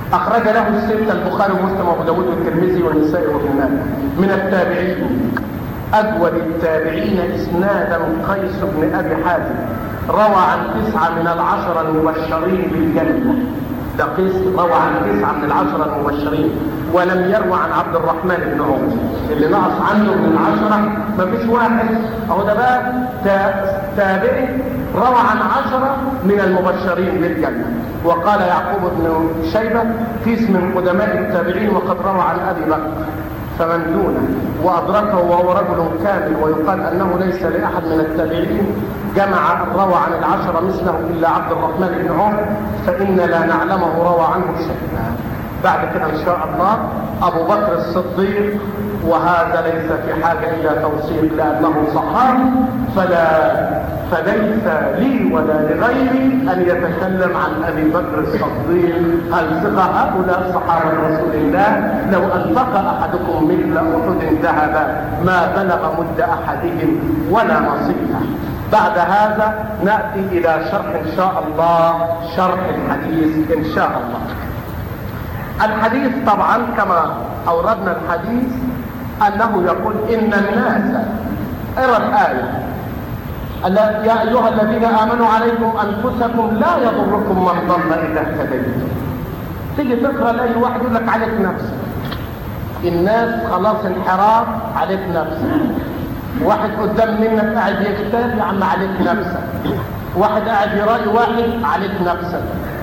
أخرج له الستة البخاري ومسلم وأبو داود والترمذي والنسائي وابن ماجه. من التابعين أجود التابعين إسنادا قيس بن أبي حازم، روى عن تسعة من العشرة المبشرين بالجنة. ده قيس روى عن تسعة من العشرة المبشرين، ولم يروى عن عبد الرحمن بن عوف اللي نقص عنه من العشرة ما فيش واحد. أهو ده بقى تابعي روى عن عشرة من المبشرين بالجنة. وقال يعقوب بن شيبة كيس من قدماء التابعين وقد روى عن أبي بكر فمن دونه وأدركه وهو رجل كامل، ويقال أنه ليس لأحد من التابعين جمع روى عن العشرة مثله إلا عبد الرحمن بن عوف، فإن لا نعلمه روى عنه شيئا. بعد كده إن شاء الله أبو بكر الصديق، وهذا ليس في حاجة إلى توثيق لأنه صحابي، فلا فليس لي ولا لغيري أن يتكلم عن أبي بكر الصديق. هل ثقة هؤلاء صحابة رسول الله؟ لو أنفق أحدكم مثل أحد ذهبا ما بلغ مد أحدهم ولا نصيفه. بعد هذا نأتي إلى شرح إن شاء الله، شرح الحديث إن شاء الله. الحديث طبعا كما أوردنا الحديث أنه يقول إن الناس، ارى الآية: يا أيها الذين آمنوا عليكم أنفسكم لا يضركم من ضل إذا اهتديتم. تيجي تقرأ لأي واحد يقول لك عليك نفسك، الناس خلاص انحراف، عليك نفسك. واحد قدام منك قاعد يكتب، يا عم عليك نفسك. واحد قاعد يراقي واحد، عليك نفسك.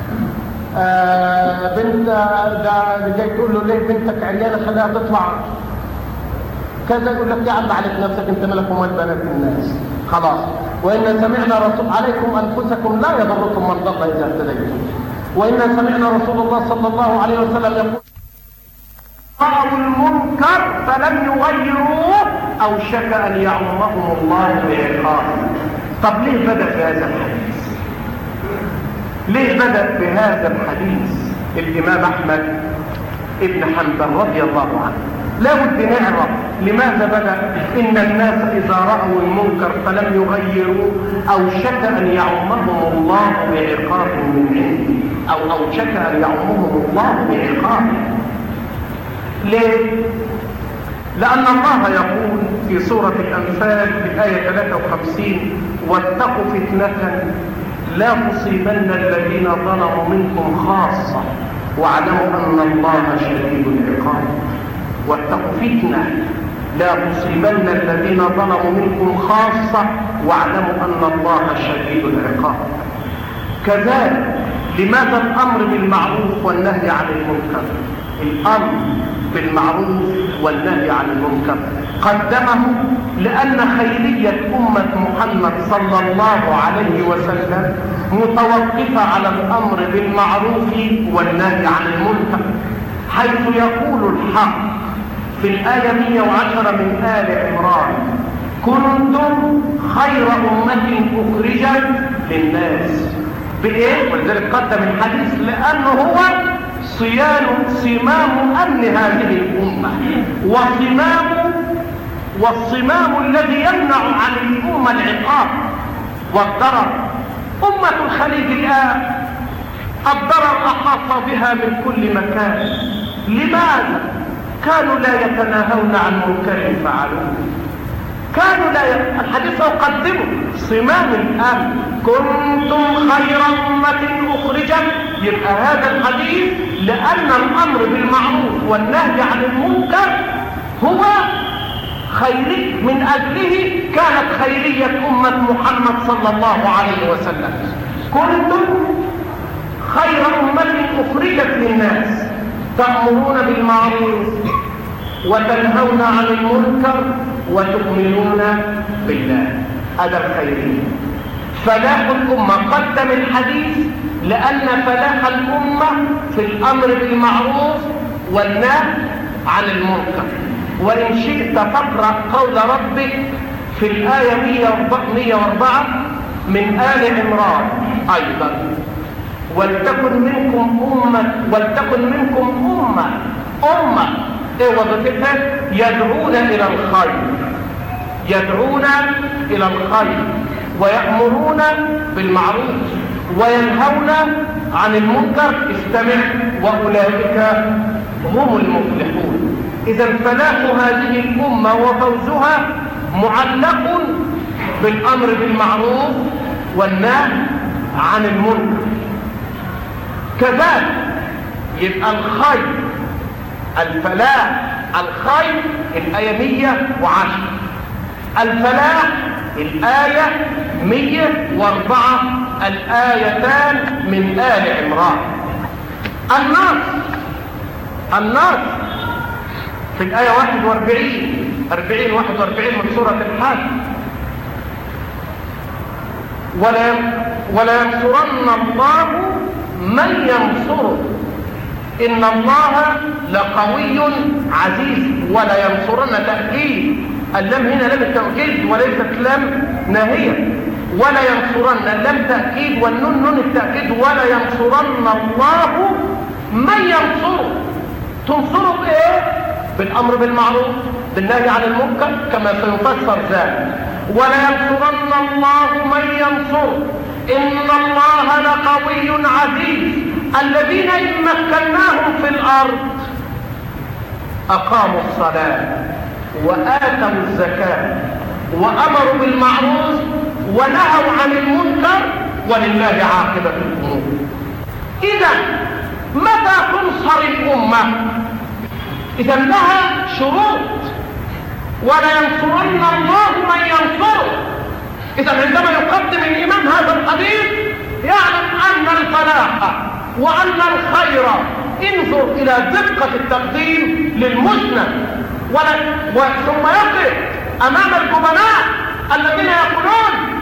آه بنت ده اللي جاي تقول له ليه بنتك عيانه خليها تطلع كذا، يقول لك يا عم عليك نفسك، انت مالك ومال بنات الناس. خلاص. وإن سمعنا رسول عليكم أنفسكم لا يضركم من ضل إذا اهتديتم. وإن سمعنا رسول الله صلى الله عليه وسلم يقول: رأوا المنكر فلم يغيروه أوشك أن يعمهم الله بعقابه. طب ليه بدأ بهذا الحديث؟ ليه بدأ بهذا الحديث الإمام أحمد ابن حنبل رضي الله عنه؟ لا بد نعرف لماذا بدأ إن الناس إذا رأوا المنكر فلم يغيروه أوشك أن يعمهم الله بعقاب من عنده، أو أوشك أن يعمهم الله بعقاب. ليه؟ لأن الله يقول في سورة الأنفال في الآية ثلاثة وخمسين: واتقوا فتنة لا تصيبن الذين ظلموا منكم خاصة واعلموا أن الله شديد العقاب. واتقوا فتنة لا تصيبن الذين ظلموا منكم خاصة واعلموا أن الله شديد العقاب. كذلك لماذا الأمر بالمعروف والنهي عن المنكر؟ الأمر بالمعروف والنهي عن المنكر قدمه لأن خيرية أمة محمد صلى الله عليه وسلم متوقفة على الأمر بالمعروف والنهي عن المنكر، حيث يقول الحق في الآية مئة وعشرة من آل عمران: كنتم خير أمة أخرجت للناس. بإيه؟ ولذلك قدم الحديث لأنه هو صيان صمام أمن هذه الأمة، وصمام والصمام الذي يمنع عن الأمة العقاب والضرر. أمة الخليج الآن الضرر أحاط بها من كل مكان. لماذا؟ كانوا لا يتناهون عن منكر فعلوه، كانوا لا ي... الحديث أقدمه صمام الأمن: كنتم خير أمة أخرجت. يبقى هذا الحديث لأن الأمر بالمعروف والنهي عن المنكر هو خيري، من أجله كانت خيرية أمة محمد صلى الله عليه وسلم. كنتم خير أمة أخرجت للناس تأمرون بالمعروف وتنهون عن المنكر وتؤمنون بالله. هذا الخيرية. فلاح الأمة قدم الحديث لأن فلاح الأمة في الأمر بالمعروف والنهي عن المنكر. وإن شئت فاقرأ قول ربك في الآية مئة وأربعة من آل عمران أيضا: ولتكن منكم أمة ولتكن منكم أمة أمة إيه وظيفتها؟ يدعون إلى الخير، يدعون إلى الخير ويأمرون بالمعروف وينهون عن المنكر، استمع، وأولئك هم المفلحون. إذا فلاح هذه الأمة وفوزها معلق بالأمر بالمعروف والنهي عن المنكر. كذلك يبقى الخير، الفلاح، الخير الآية مية وعشرة، الفلاح الآية مية واربعة، الآيتان من آل عمران. النصر، النصر في الآية واحد واربعين، أربعين واحد واربعين من سورة الحج. ولا ولا ينصرن الله من ينصره إن الله لقوي عزيز. ولا ينصرن تأكيد، اللام هنا لام التأكيد وليست لام ناهية. ولا ينصرن اللام تأكيد والنون نون التأكيد. ولا ينصرن الله من ينصره. تنصره بإيه؟ بالأمر بالمعروف، بالنهي عن المنكر كما سيفسر ذلك. ولا ينصرن الله من ينصره إن الله لقوي عزيز. الذين إن مكناهم في الأرض أقاموا الصلاة وآتوا الزكاة وأمروا بالمعروف ونهوا عن المنكر ولله عاقبة الأمور. إذا متى تنصر الأمة؟ إذا لها شروط. ولا ينصرن الله من ينصره. إذا عندما يقدم الإمام هذا الحديث يعلم أن الفلاح وأن الخير، انظر إلى دقة التقديم للمسند. ثم يقف أمام الجبناء الذين يقولون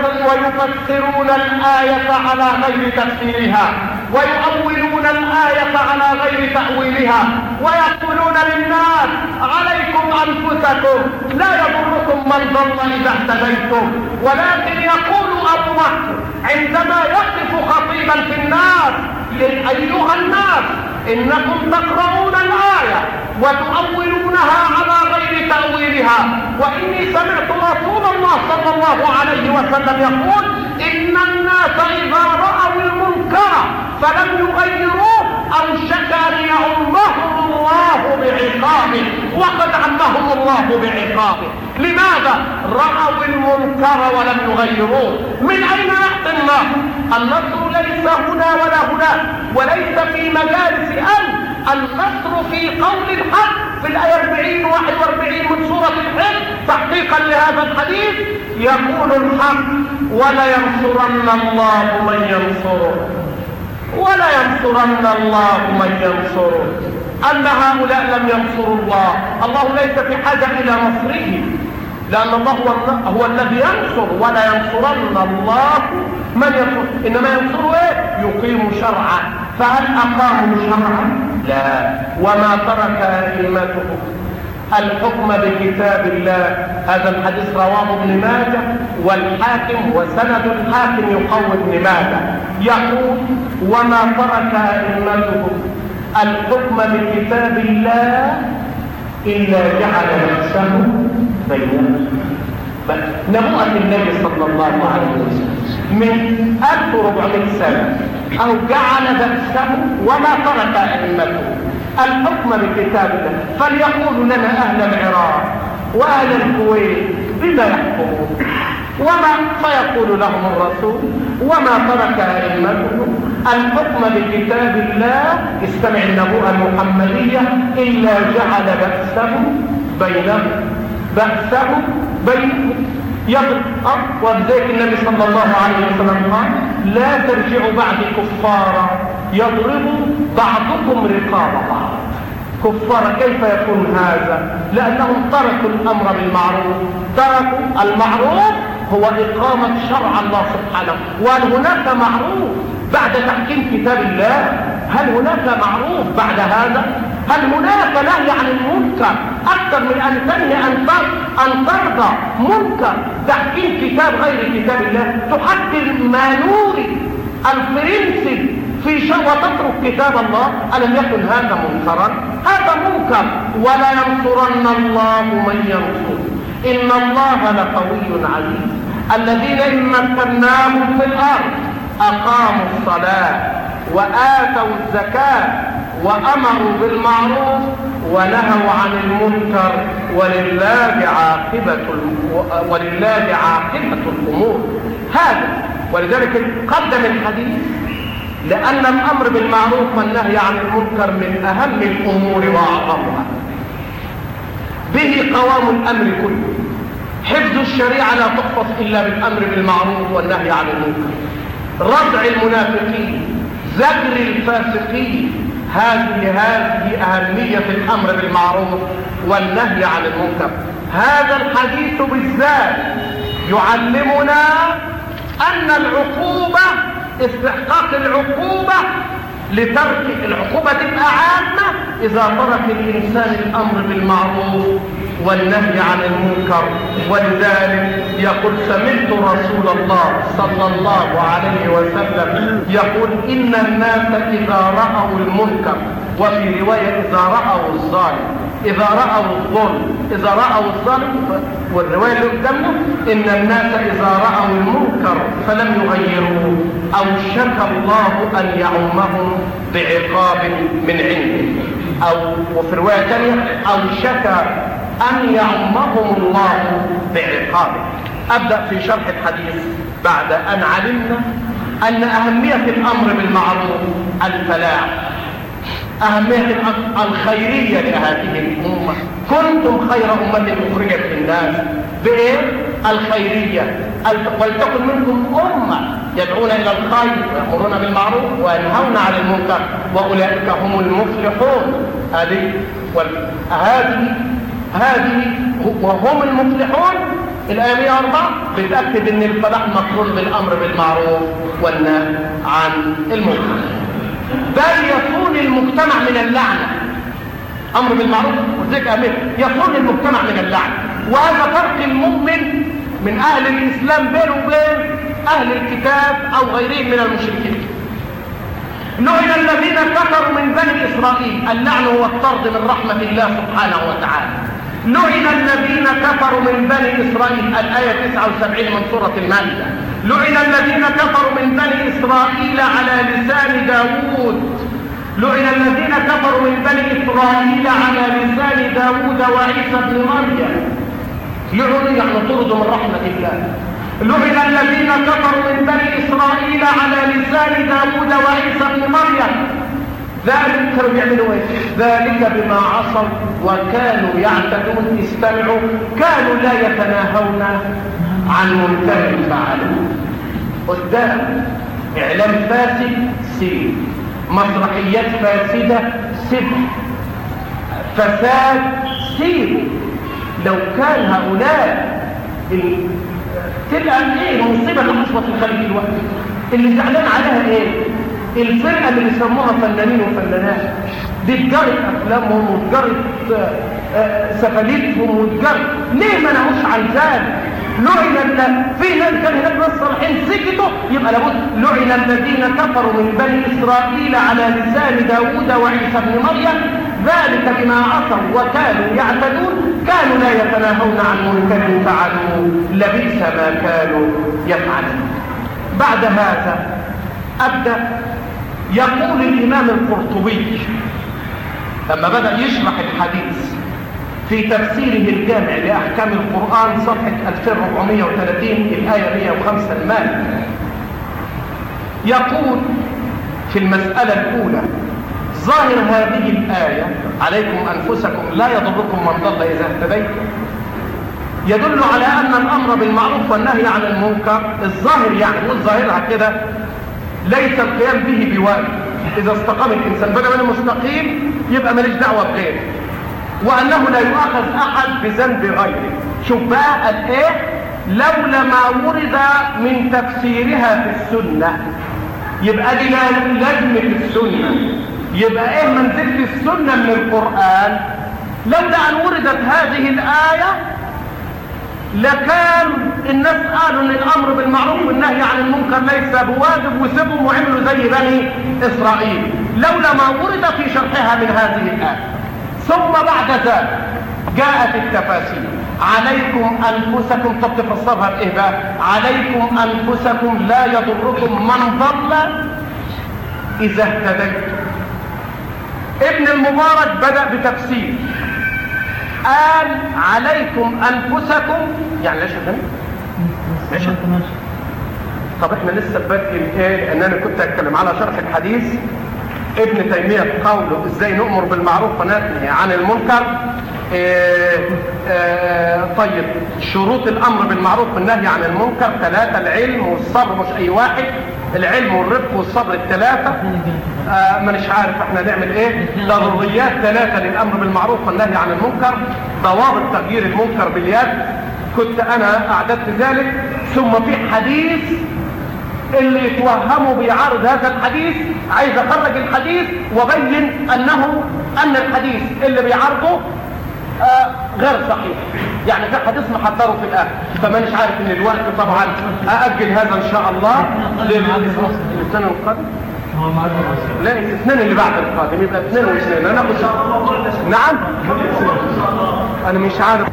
ويفسرون الآية على غير تفسيرها ويؤولون الآية على غير تأويلها ويقولون للناس عليكم أنفسكم لا يضركم من ضل إذا اهتديتم. ولكن يقول أبو بكر عندما يقف خطيبا في الناس: أيها الناس إنكم تقرؤون الآية وتؤولونها على غير تأويلها، وإني سمعت رسول الله صلى الله عليه وسلم يقول: إن الناس إذا رأوا المنكر فلم يغيروه أوشك أن يعمهم الله بعقابه، وقد عمهم الله بعقابه. لماذا؟ رأوا المنكر ولم يغيروه. من أين يأتي النصر؟ النصر ليس هنا ولا هناك، وليس في مجالس أن النصر في قول الحق في الآية أربعين واحد وأربعين من سورة الحج تحقيقا لهذا الحديث. يقول الحق: ولا ينصرن الله من ينصره، ولا ينصرن الله من ينصره. أن هؤلاء لم ينصروا الله، الله ليس في حاجة إلى نصره، لأن الله هو, هو الذي ينصر. ولا ينصرن الله من ينصر، إنما ينصر إيه؟ يقيم شرعا. فهل أقاموا شرعا؟ لا. وما ترك أئمتهم الحكم بكتاب الله. هذا الحديث رواه ابن ماجه والحاكم، وسند الحاكم يقوي ابن ماجه. يقول: وما ترك أئمتهم الحكم بكتاب الله إلا جعل نفسه بينهم. نبوءة النبي صلى الله عليه وسلم من ألف وأربعمائة سنة، أو جعل نفسه وما ترك أئمته الحكم بكتاب الله. فليقول لنا أهل العراق وأهل الكويت بما يحكمون، وما فيقول لهم الرسول: وما ترك أئمتهم الحكم بكتاب الله، استمع النبوءة المحمدية، إلا جعل بأسه بينهم، بأسه بينهم يضرب. وذلك النبي صلى الله عليه وسلم قال: لا ترجعوا بعد كفارا يضرب بعضكم رقاب بعض. كفار كيف يكون هذا؟ لأنهم تركوا الأمر بالمعروف. تركوا المعروف هو إقامة شرع الله سبحانه. وهل هناك معروف بعد تحكيم كتاب الله؟ هل هناك معروف بعد هذا؟ هل هناك نهي عن المنكر أكثر من أن تنهي أن ترضى منكر تحكيم كتاب غير كتاب الله؟ تحكم ما نوري الفرنسي في شيء وتترك كتاب الله. ألم يكن هذا منكرا؟ هذا منكر. ولا ينصرن الله من ينصر إن الله لقوي عزيز. الذين إن مكناهم في الأرض أقاموا الصلاة وآتوا الزكاة وأمروا بالمعروف ونهوا عن المنكر ولله عاقبة ولله عاقبة الأمور. هذا ولذلك قدم الحديث، لأن الأمر بالمعروف والنهي عن المنكر من أهم الأمور وأعظمها، به قوام الأمر كله. حفظ الشريعة لا تحفظ إلا بالأمر بالمعروف والنهي عن المنكر، ردع المنافقين، زجر الفاسقين. هذه هذه أهمية الأمر بالمعروف والنهي عن المنكر. هذا الحديث بالذات يعلمنا أن العقوبة، استحقاق العقوبة لترك العقوبة تبقى عامة إذا ترك الإنسان الأمر بالمعروف والنهي عن المنكر. ولذلك يقول سمعت رسول الله صلى الله عليه وسلم يقول إن الناس إذا رأوا المنكر، وفي رواية إذا رأوا الظالم، إذا رأوا الظلم، إذا رأوا الظالم، والرواية اللي قدامنا إن الناس إذا رأوا المنكر فلم يغيروه أوشك الله أن يعمهم بعقاب من عنده، أو وفي رواية ثانية أوشك أن يعمهم الله بعقابه. أبدأ في شرح الحديث بعد أن علمنا أن أهمية الأمر بالمعروف الفلاح، أهمية الخيرية لهذه الأمة. كنتم خير أمة أخرجت للناس بإيه؟ الخيرية. ولتكن منكم أمة يدعون إلى الخير ويأمرون بالمعروف وينهون عن المنكر وأولئك هم المفلحون. هذه هذه هذه وهم المفلحون. الآية مئة وأربعة بتأكد أن الفلاح مقرون بالأمر بالمعروف والنهي عن المنكر، بل يصون المجتمع من اللعنة. أمر بالمعروف وذلك أمر يصون المجتمع من اللعنة. وهذا فرق المؤمن من أهل الإسلام بينه وبين أهل الكتاب أو غيرهم من المشركين. لعن الذين كفروا من بني إسرائيل، اللعن هو الطرد من رحمة الله سبحانه وتعالى. لعن الذين كفروا من بني إسرائيل، الآية تسعة وسبعين من سورة المائدة. لعن الذين كفروا من بني إسرائيل على لسان داود. لعن الذين كفروا من بني إسرائيل على لسان داود وعيسى بن مريم. لعنوا يعني طردوا من رحمة الله. لعن الذين كفروا من بني إسرائيل على لسان داود وعيسى بن مريم. ذلك كانوا بيعملوا ايه؟ ذلك بما عصوا وكانوا يعتدون. استمعوا، كانوا لا يتناهون عن منكر فعلوه. قدام اعلام فاسد سيب، مسرحيات فاسده سيب، فساد سيب. لو كان هؤلاء تلقى ايه المصيبه اللي حصلت في الخليج دلوقتي؟ اللي زعلان عليها ايه؟ الفرقه اللي بيسموها فنانين وفنانات دي اتجرت افلامهم واتجرت سفاليتهم واتجرت. ليه ما نهوش عن ذلك؟ لعن في ناس كان هناك ناس صالحين سكتوا، يبقى لابد لعن الذين كفروا من بني اسرائيل على لسان داوود وعيسى بن مريم ذلك بما عصوا وكانوا يعتدون كانوا لا يتناهون عن منكر فعلوه لبئس ما كانوا يفعلون. بعد هذا أبدأ. يقول الإمام القرطبي لما بدأ يشرح الحديث في تفسيره الجامع لأحكام القرآن صفحة ألفين وأربعمائة وثلاثين الآية مئة وخمسة المال، يقول في المسألة الأولى: ظاهر هذه الآية عليكم أنفسكم لا يضركم من ضل إذا اهتديتم يدل على أن الأمر بالمعروف والنهي عن المنكر الظاهر، يعني والظاهرها كده ليس القيام به بواجب. إذا استقام الإنسان بدل من مستقيم يبقى ماليش دعوة بغيره، وأنه لا يؤاخذ أحد بذنب غيره. شوف بقى قال إيه؟ لولا ما ورد من تفسيرها في السنة، يبقى دي لازم في السنة، يبقى إيه منزلة السنة من القرآن؟ لولا أن وردت هذه الآية لكان الناس قالوا ان الامر بالمعروف والنهي عن المنكر ليس بواجب وسيبهم وعملوا زي بني اسرائيل، لولا ما ورد في شرحها من هذه الايه. ثم بعد ذلك جاءت التفاسير عليكم انفسكم. طب تفسرها بايه بقى؟ عليكم انفسكم لا يضركم من ضل اذا اهتديتم. ابن المبارك بدأ بتفسير، قال عليكم انفسكم يعني ليش يا ماشي. طب احنا لسه بادئين ايه؟ ان انا كنت اتكلم على شرح الحديث ابن تيميه قوله ازاي نؤمر بالمعروف وننهي عن المنكر. اه اه طيب شروط الامر بالمعروف والنهي عن المنكر ثلاثه: العلم والصبر، مش اي واحد، العلم والرفق والصبر الثلاثه. آه مانيش عارف احنا نعمل ايه. ضروريات ثلاثه للامر بالمعروف والنهي عن المنكر. ضوابط تغيير المنكر باليد، كنت انا اعددت ذلك. ثم في حديث اللي يتوهموا بيعارض هذا الحديث، عايز اخرج الحديث وبين انه ان الحديث اللي بيعارضه آه غير صحيح، يعني في حديث محضره في الاخر. فمانيش عارف ان الوقت طبعا ااجل هذا ان شاء الله للاثنين القادم. لا الاثنين اللي بعد القادم يبقى اثنين واثنين. انا اخد نعم انا مش عارف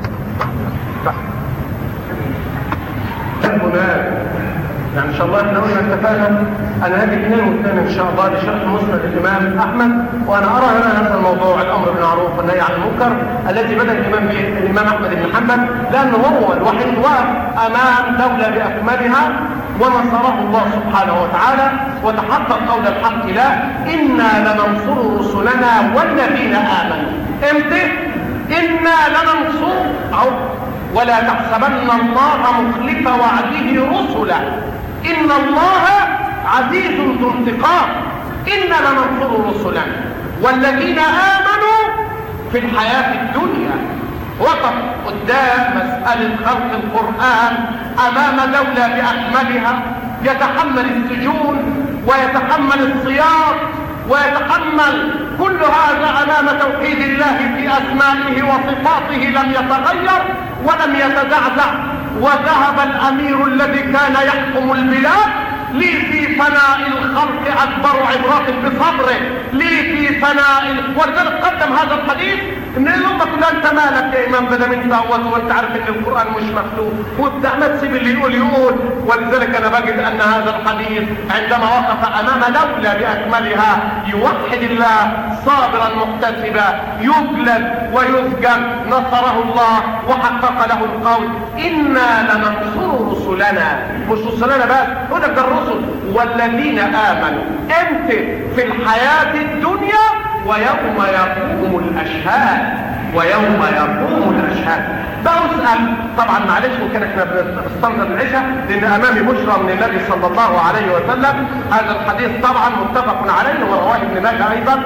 هناك يعني ان شاء الله احنا قلنا اتفقنا انا هاجي اثنين واثنين ان شاء الله لشرح مسند الامام احمد. وانا ارى هنا هذا الموضوع الامر بالمعروف والنهي عن المنكر الذي بدا الامام به الامام احمد بن حنبل، لانه هو الوحيد وقف امام دوله باكملها ونصره الله سبحانه وتعالى وتحقق قول الحق له: انا لننصر رسلنا والذين امنوا. امتى؟ انا لننصر أو ولا تحسبن الله مخلف وعده رسله ان الله عزيز ذو انتقام. انا لننصر رسلنا والذين امنوا في الحياه الدنيا. وقف قدام مساله خلق القران امام دوله باكملها، يتحمل السجون ويتحمل الصيام ويتحمل كل هذا امام توحيد الله في اسمائه وصفاته لم يتغير ولم يتزعزع. وذهب الامير الذي كان يحكم البلاد لي في فناء الخلق اكبر عبرات بصبره، لي في فناء. ولذلك قدم هذا الحديث ان الامه كلها: انت مالك يا امام بدل انت اول وانت عارف ان القران مش مكتوب وابدا ما تسيب اللي يقول يقول. ولذلك انا بجد ان هذا الحديث عندما وقف امام دوله باكملها يوحد الله صابرا محتسبا يجلد ويسجن، نصره الله وحقق له القول: انا لننصر رسلنا. مش رسلنا بس، هو ده الرسل والذين امنوا. امتى؟ في الحياه الدنيا ويوم يقوم الاشهاد. ويوم يقوم الاشهاد. بسأل طبعا معلش ممكن احنا بنستنظر العشاء لان امامي بشرى من النبي صلى الله عليه وسلم. هذا الحديث طبعا متفق عليه ورواه ابن ماجه ايضا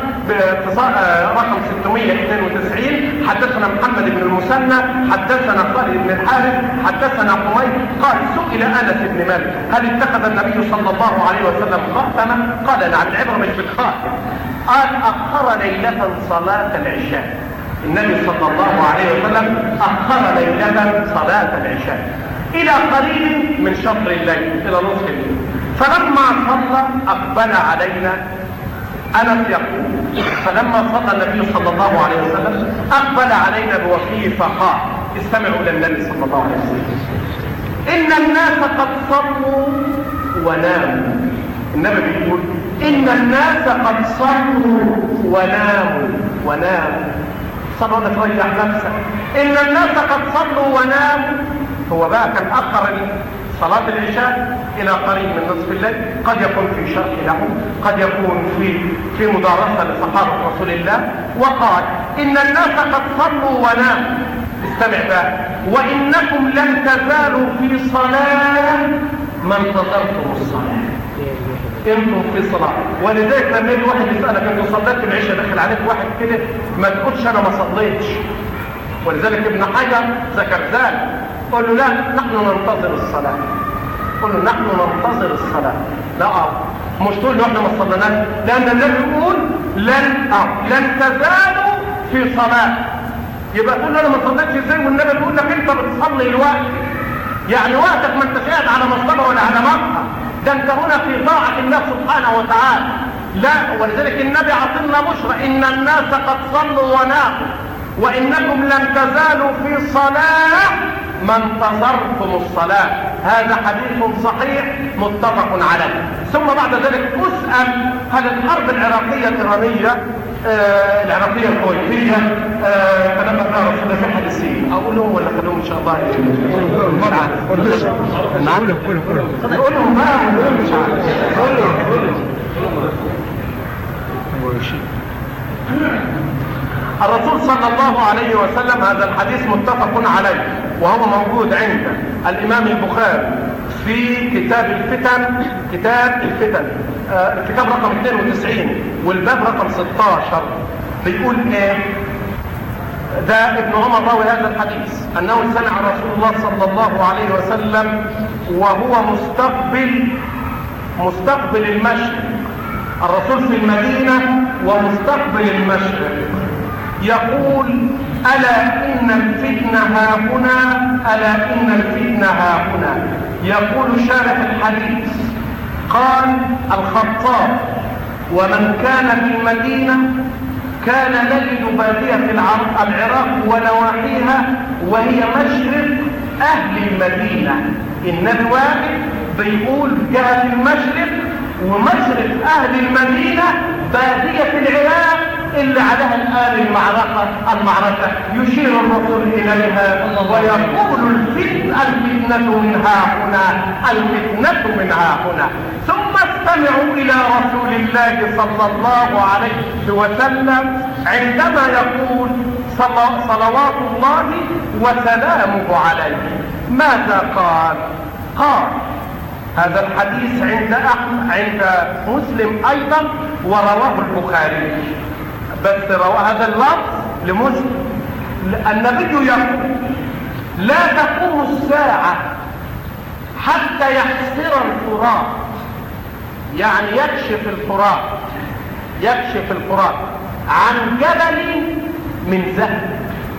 برقم ستمائة واثنين وتسعين. حدثنا محمد بن المثنى حدثنا خالد بن الحارث حدثنا حميد قال: سئل انس بن مالك: هل اتخذ النبي صلى الله عليه وسلم خاتما؟ قال: نعم. العبره مش بالخاتم. قال: اخر ليله صلاه العشاء. النبي صلى الله عليه وسلم اخر ليله صلاه العشاء الى قريب من شطر الليل، الى نصف الليل. فلما صلى اقبل علينا. انس يقول: فلما صلى النبي صلى الله عليه وسلم اقبل علينا بوفيه فقال: استمعوا الى النبي صلى الله عليه وسلم: ان الناس قد صلوا وناموا. النبي بيقول: ان الناس قد صلوا وناموا وناموا. صلوا ولا تريح نفسك. ان الناس قد صلوا وناموا. هو بقى كان اخر صلاة العشاء الى قريب من نصف الليل، قد يكون في شرح له، قد يكون في في مدارسة لصحابة رسول الله. وقال: ان الناس قد صلوا وناموا. استمع بقى: وانكم لن تزالوا في صلاة ما انتظرتم الصلاة. انتم في صلاة. ولذلك لما يجي واحد يسألك: انت صليت العشاء؟ دخل عليك واحد كده ما تقولش انا ما صليتش. ولذلك ابن حجر ذكر ذلك، قل له: لا، نحن ننتظر الصلاة. قل له: نحن ننتظر الصلاة. لا اه مش تقول له احنا ما صليناش، لان النبي يقول: لن اه لن تزالوا في صلاة. يبقى تقول له انا ما صليتش ازاي والنبي بيقول لك انت بتصلي الوقت؟ يعني وقتك ما انتش قاعد على مصطبه ولا على مقهى، ده انت هنا في طاعة الله سبحانه وتعالى. لا، ولذلك النبي عطلنا بشرى: ان الناس قد صلوا وناموا. وإنكم لن تزالوا في صلاة ما انتظرتم الصلاة. هذا حديث صحيح متفق عليه. ثم بعد ذلك أسأل هل الحرب العراقية الإيرانية آه العراقية الكويتية تنبأ بها رسول الله في حديثين، أقول لهم ولا خلوهم إن شاء الله؟ مش عارف. نعم قول لهم بقى مش عارف. قول لهم الرسول صلى الله عليه وسلم، هذا الحديث متفق عليه وهو موجود عند الإمام البخاري في كتاب الفتن، كتاب الفتن آه الكتاب رقم اثنين وتسعين والباب رقم ستة عشر. بيقول ايه ده؟ ابن عمر راوي هذا الحديث انه سمع رسول الله صلى الله عليه وسلم وهو مستقبل مستقبل المشرق، الرسول في المدينة ومستقبل المشرق، يقول ألا إن الفتنة ها هنا، ألا إن الفتنة ها هنا. يقول شارح الحديث قال الخطاب ومن كان في المدينة كان نجد بادية العراق ونواحيها وهي مشرق أهل المدينة. النبي واحد بيقول جهة المشرق ومشرق أهل المدينة بادية العراق اللي عليها الآن المعركة المعركة يشير الرسول إليها ويقول الفتنة الفتنة من ها هنا، الفتنة من ها هنا. ثم استمعوا إلى رسول الله صلى الله عليه وسلم عندما يقول صلوات الله وسلامه عليه ماذا قال؟ قال هذا الحديث عند أحمد عند مسلم أيضا ورواه البخاري، بس رواه هذا اللفظ لمسلم. النبي يقول لا تقوم الساعة حتى يحسر الفرات، يعني يكشف الفرات يكشف الفرات عن جبل من ذهب.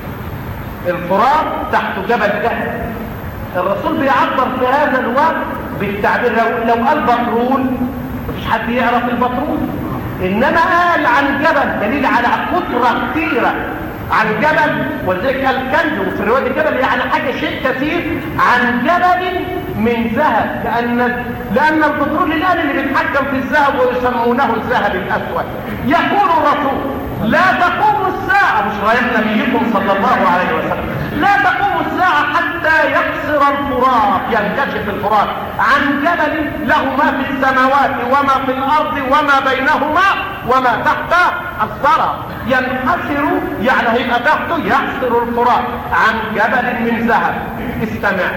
الفرات تحت جبل ذهب. الرسول بيعبر في هذا الوقت بالتعبير لو, لو قال بترول مفيش حد يعرف البترول، انما قال عن جبل دليل على قطرة كثيرة عن جبل، وذلك الكنز وفي رواية الجبل يعني حاجة شيء كثير عن جبل من ذهب، لأن لأن البترول الآن اللي بيتحكم في الذهب ويسمونه الذهب الأسود. يقول الرسول لا تقوم الساعة، مش رأي نبيكم صلى الله عليه وسلم، لا تقوم الساعة حتى يقصر الفرات، ينكشف الفرات عن جبل له ما في السماوات وما في الأرض وما بينهما وما تحت الثرى، ينحسر يعني هيبقى تحته يقصر الفرات عن جبل من ذهب. استمع،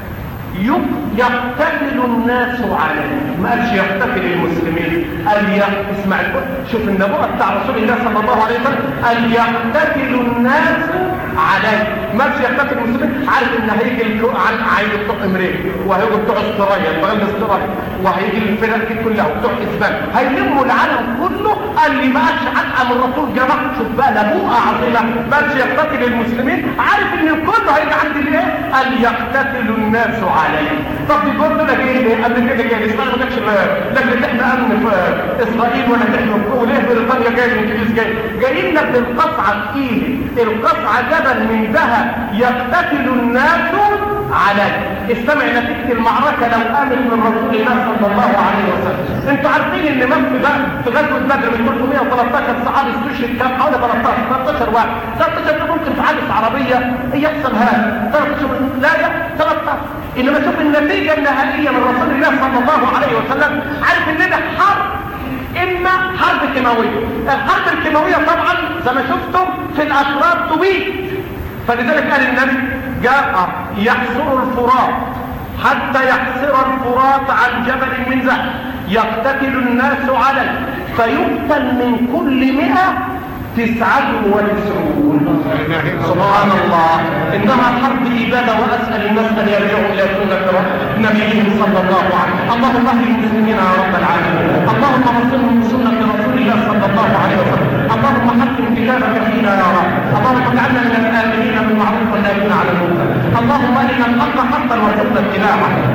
يقتتل الناس عليه، ما قالش يقتتل المسلمين، قال اسمع شوف النبوة بتاع رسول الله صلى الله عليه وسلم، قال يقتتل الناس عليه، ما قالش يقتتل المسلمين. عارف ان هيجي هيجي بتوع امريكا وهيجي بتوع استراليا البلد الاسترالي وهيجي الفرق دي كلها وبتوع اسبان هيلموا العالم كله. قال لي ما قالش حتى من الرسول جماعه، شوف بقى نبوءه عظيمه، ما قالش يقتتل المسلمين، عارف ان الكل هيجي عند الايه؟ قال يقتتل الناس عليه. طب بيقول لك ايه قبل كده جاي اسرائيل ما كانتش لجنه احنا امن في اسرائيل ولا تحمي وليه بريطانيا جاي الانجليز جاي جايين لك بالقصعه ايدي، القصعه جبل من ذهب يقتتل الناس عليه. استمع نتيجه المعركه لو امن من رسول الله صلى الله عليه وسلم. انتوا عارفين ان مصر بقى في غزوه بدر من ثلاثمائة وثلاثة عشر صحابي استشهد كام؟ حوالي ثلاثة عشر ثلاثة عشر واحد. ثلاثة عشر ممكن في حادث عربيه يحصل هذا ثلاثة عشر لا لا ثلاثة عشر. انما شوف النتيجه النهائيه من رسول الله صلى الله عليه وسلم. عارف ان ده حرب اما حرب كيماويه، الحرب الكيماويه طبعا زي ما شفتم في الاسرار تبيد، فلذلك قال النبي جاء يحصر الفرات حتى يحصر الفرات عن جبل من ذهب يقتتل الناس عليه فيقتل من كل مئة تسعة وتسعون. سبحان الله، إنها حرب إبادة، وأسأل الناس أن يرجعوا إلى سنة نبيهم صلى الله عليه وسلم. اللهم اهد المسلمين يا رب العالمين، اللهم نصرهم بسنة رسول الله صلى الله عليه وسلم، اللهم حكم كتابك فينا يا رب، اللهم اجعلنا من الآمنين بالمعروف والناهين عن المنكر، اللهم أرنا الحق حقا وارزقنا اتباعه،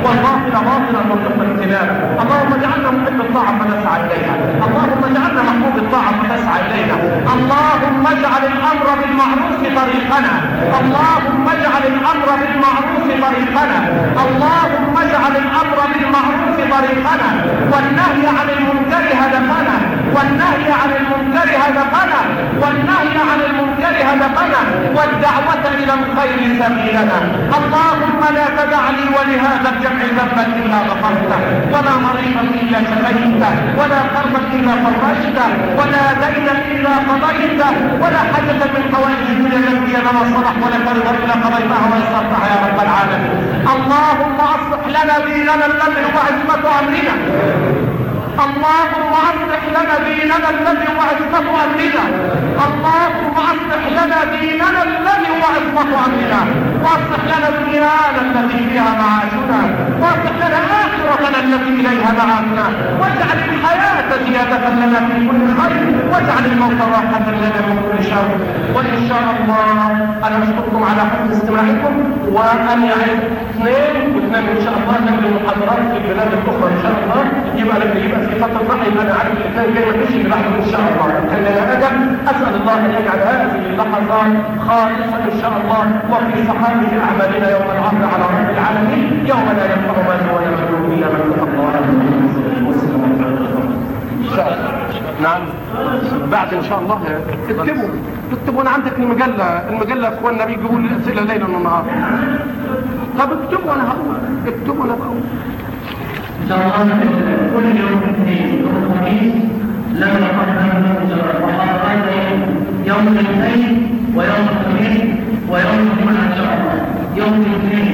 والباطل باطلا وارزقنا اجتنابه. اللهم اجعلنا محب الطاعة فنسعى إليها، اللهم اجعلنا محبوب الطاعة فنسعى إليها. اللهم اجعل الأمر بالمعروف طريقنا، اللهم اجعل الأمر بالمعروف طريقنا، اللهم اجعل الأمر بالمعروف طريقنا، والنهي عن المنكر هدفنا، والنهي عن المنكر هدفنا، والنهي عن المنكر هدفنا، والدعوة إلى الخير سبيلنا. اللهم لا تدع لي ولهذا الجمع ذنبا إلا غفرته، ولا مريضا إلا شفيته، ولا كربا إلا فرجته، ولا دينا إلا قضيته، ولا حاجة من حوائج الدنيا التي لنا صلح ولك رضا إلا قضيتها ويسرتها يا رب العالمين. اللهم أصلح لنا ديننا الذي هو عصمة أمرنا، اللهم أصلح لنا ديننا الذي هو عصمة أمرنا، اللهم أصلح لنا ديننا الذي هو عصمة أمرنا، واصلح لنا دنيانا التي فيها معاشنا، واصلح لنا آخرتنا التي إليها معادنا، واجعل الحياة زيادة لنا في كل خير، واجعل الموت راحة لنا من كل شر. وإن شاء الله أنا أشكركم على حسن استماعكم، وأن يعني اثنين واثنين إن شاء الله نبدأ المحاضرات في البلاد الأخرى إن شاء الله. يبقى لما يبقى في فترة راحة يبقى أنا عارف الاثنين جاي ما فيش اللي بعده إن شاء الله. كان لنا أدب، أسأل الله أن يجعل هذه اللحظات خالصة إن شاء الله وفي صحائف أعمالنا يوم العرض على رب العالمين، يوم لا ينفع مال ولا بنون إلا من اتقى الله. إن شاء الله. نعم بعد إن شاء الله اكتبوا اكتبوا. أنا عندك المجلة المجلة يا إخواننا بيجيبوا لي الأسئلة ليلا ونهار. طب اكتبوا أنا هقول، اكتبوا أنا بقول. إن شاء الله كل يوم الاثنين يوم الخميس لا يقدم محاضرات يوم الاثنين ويوم الخميس ويوم الجمعة إن شاء الله. يوم الاثنين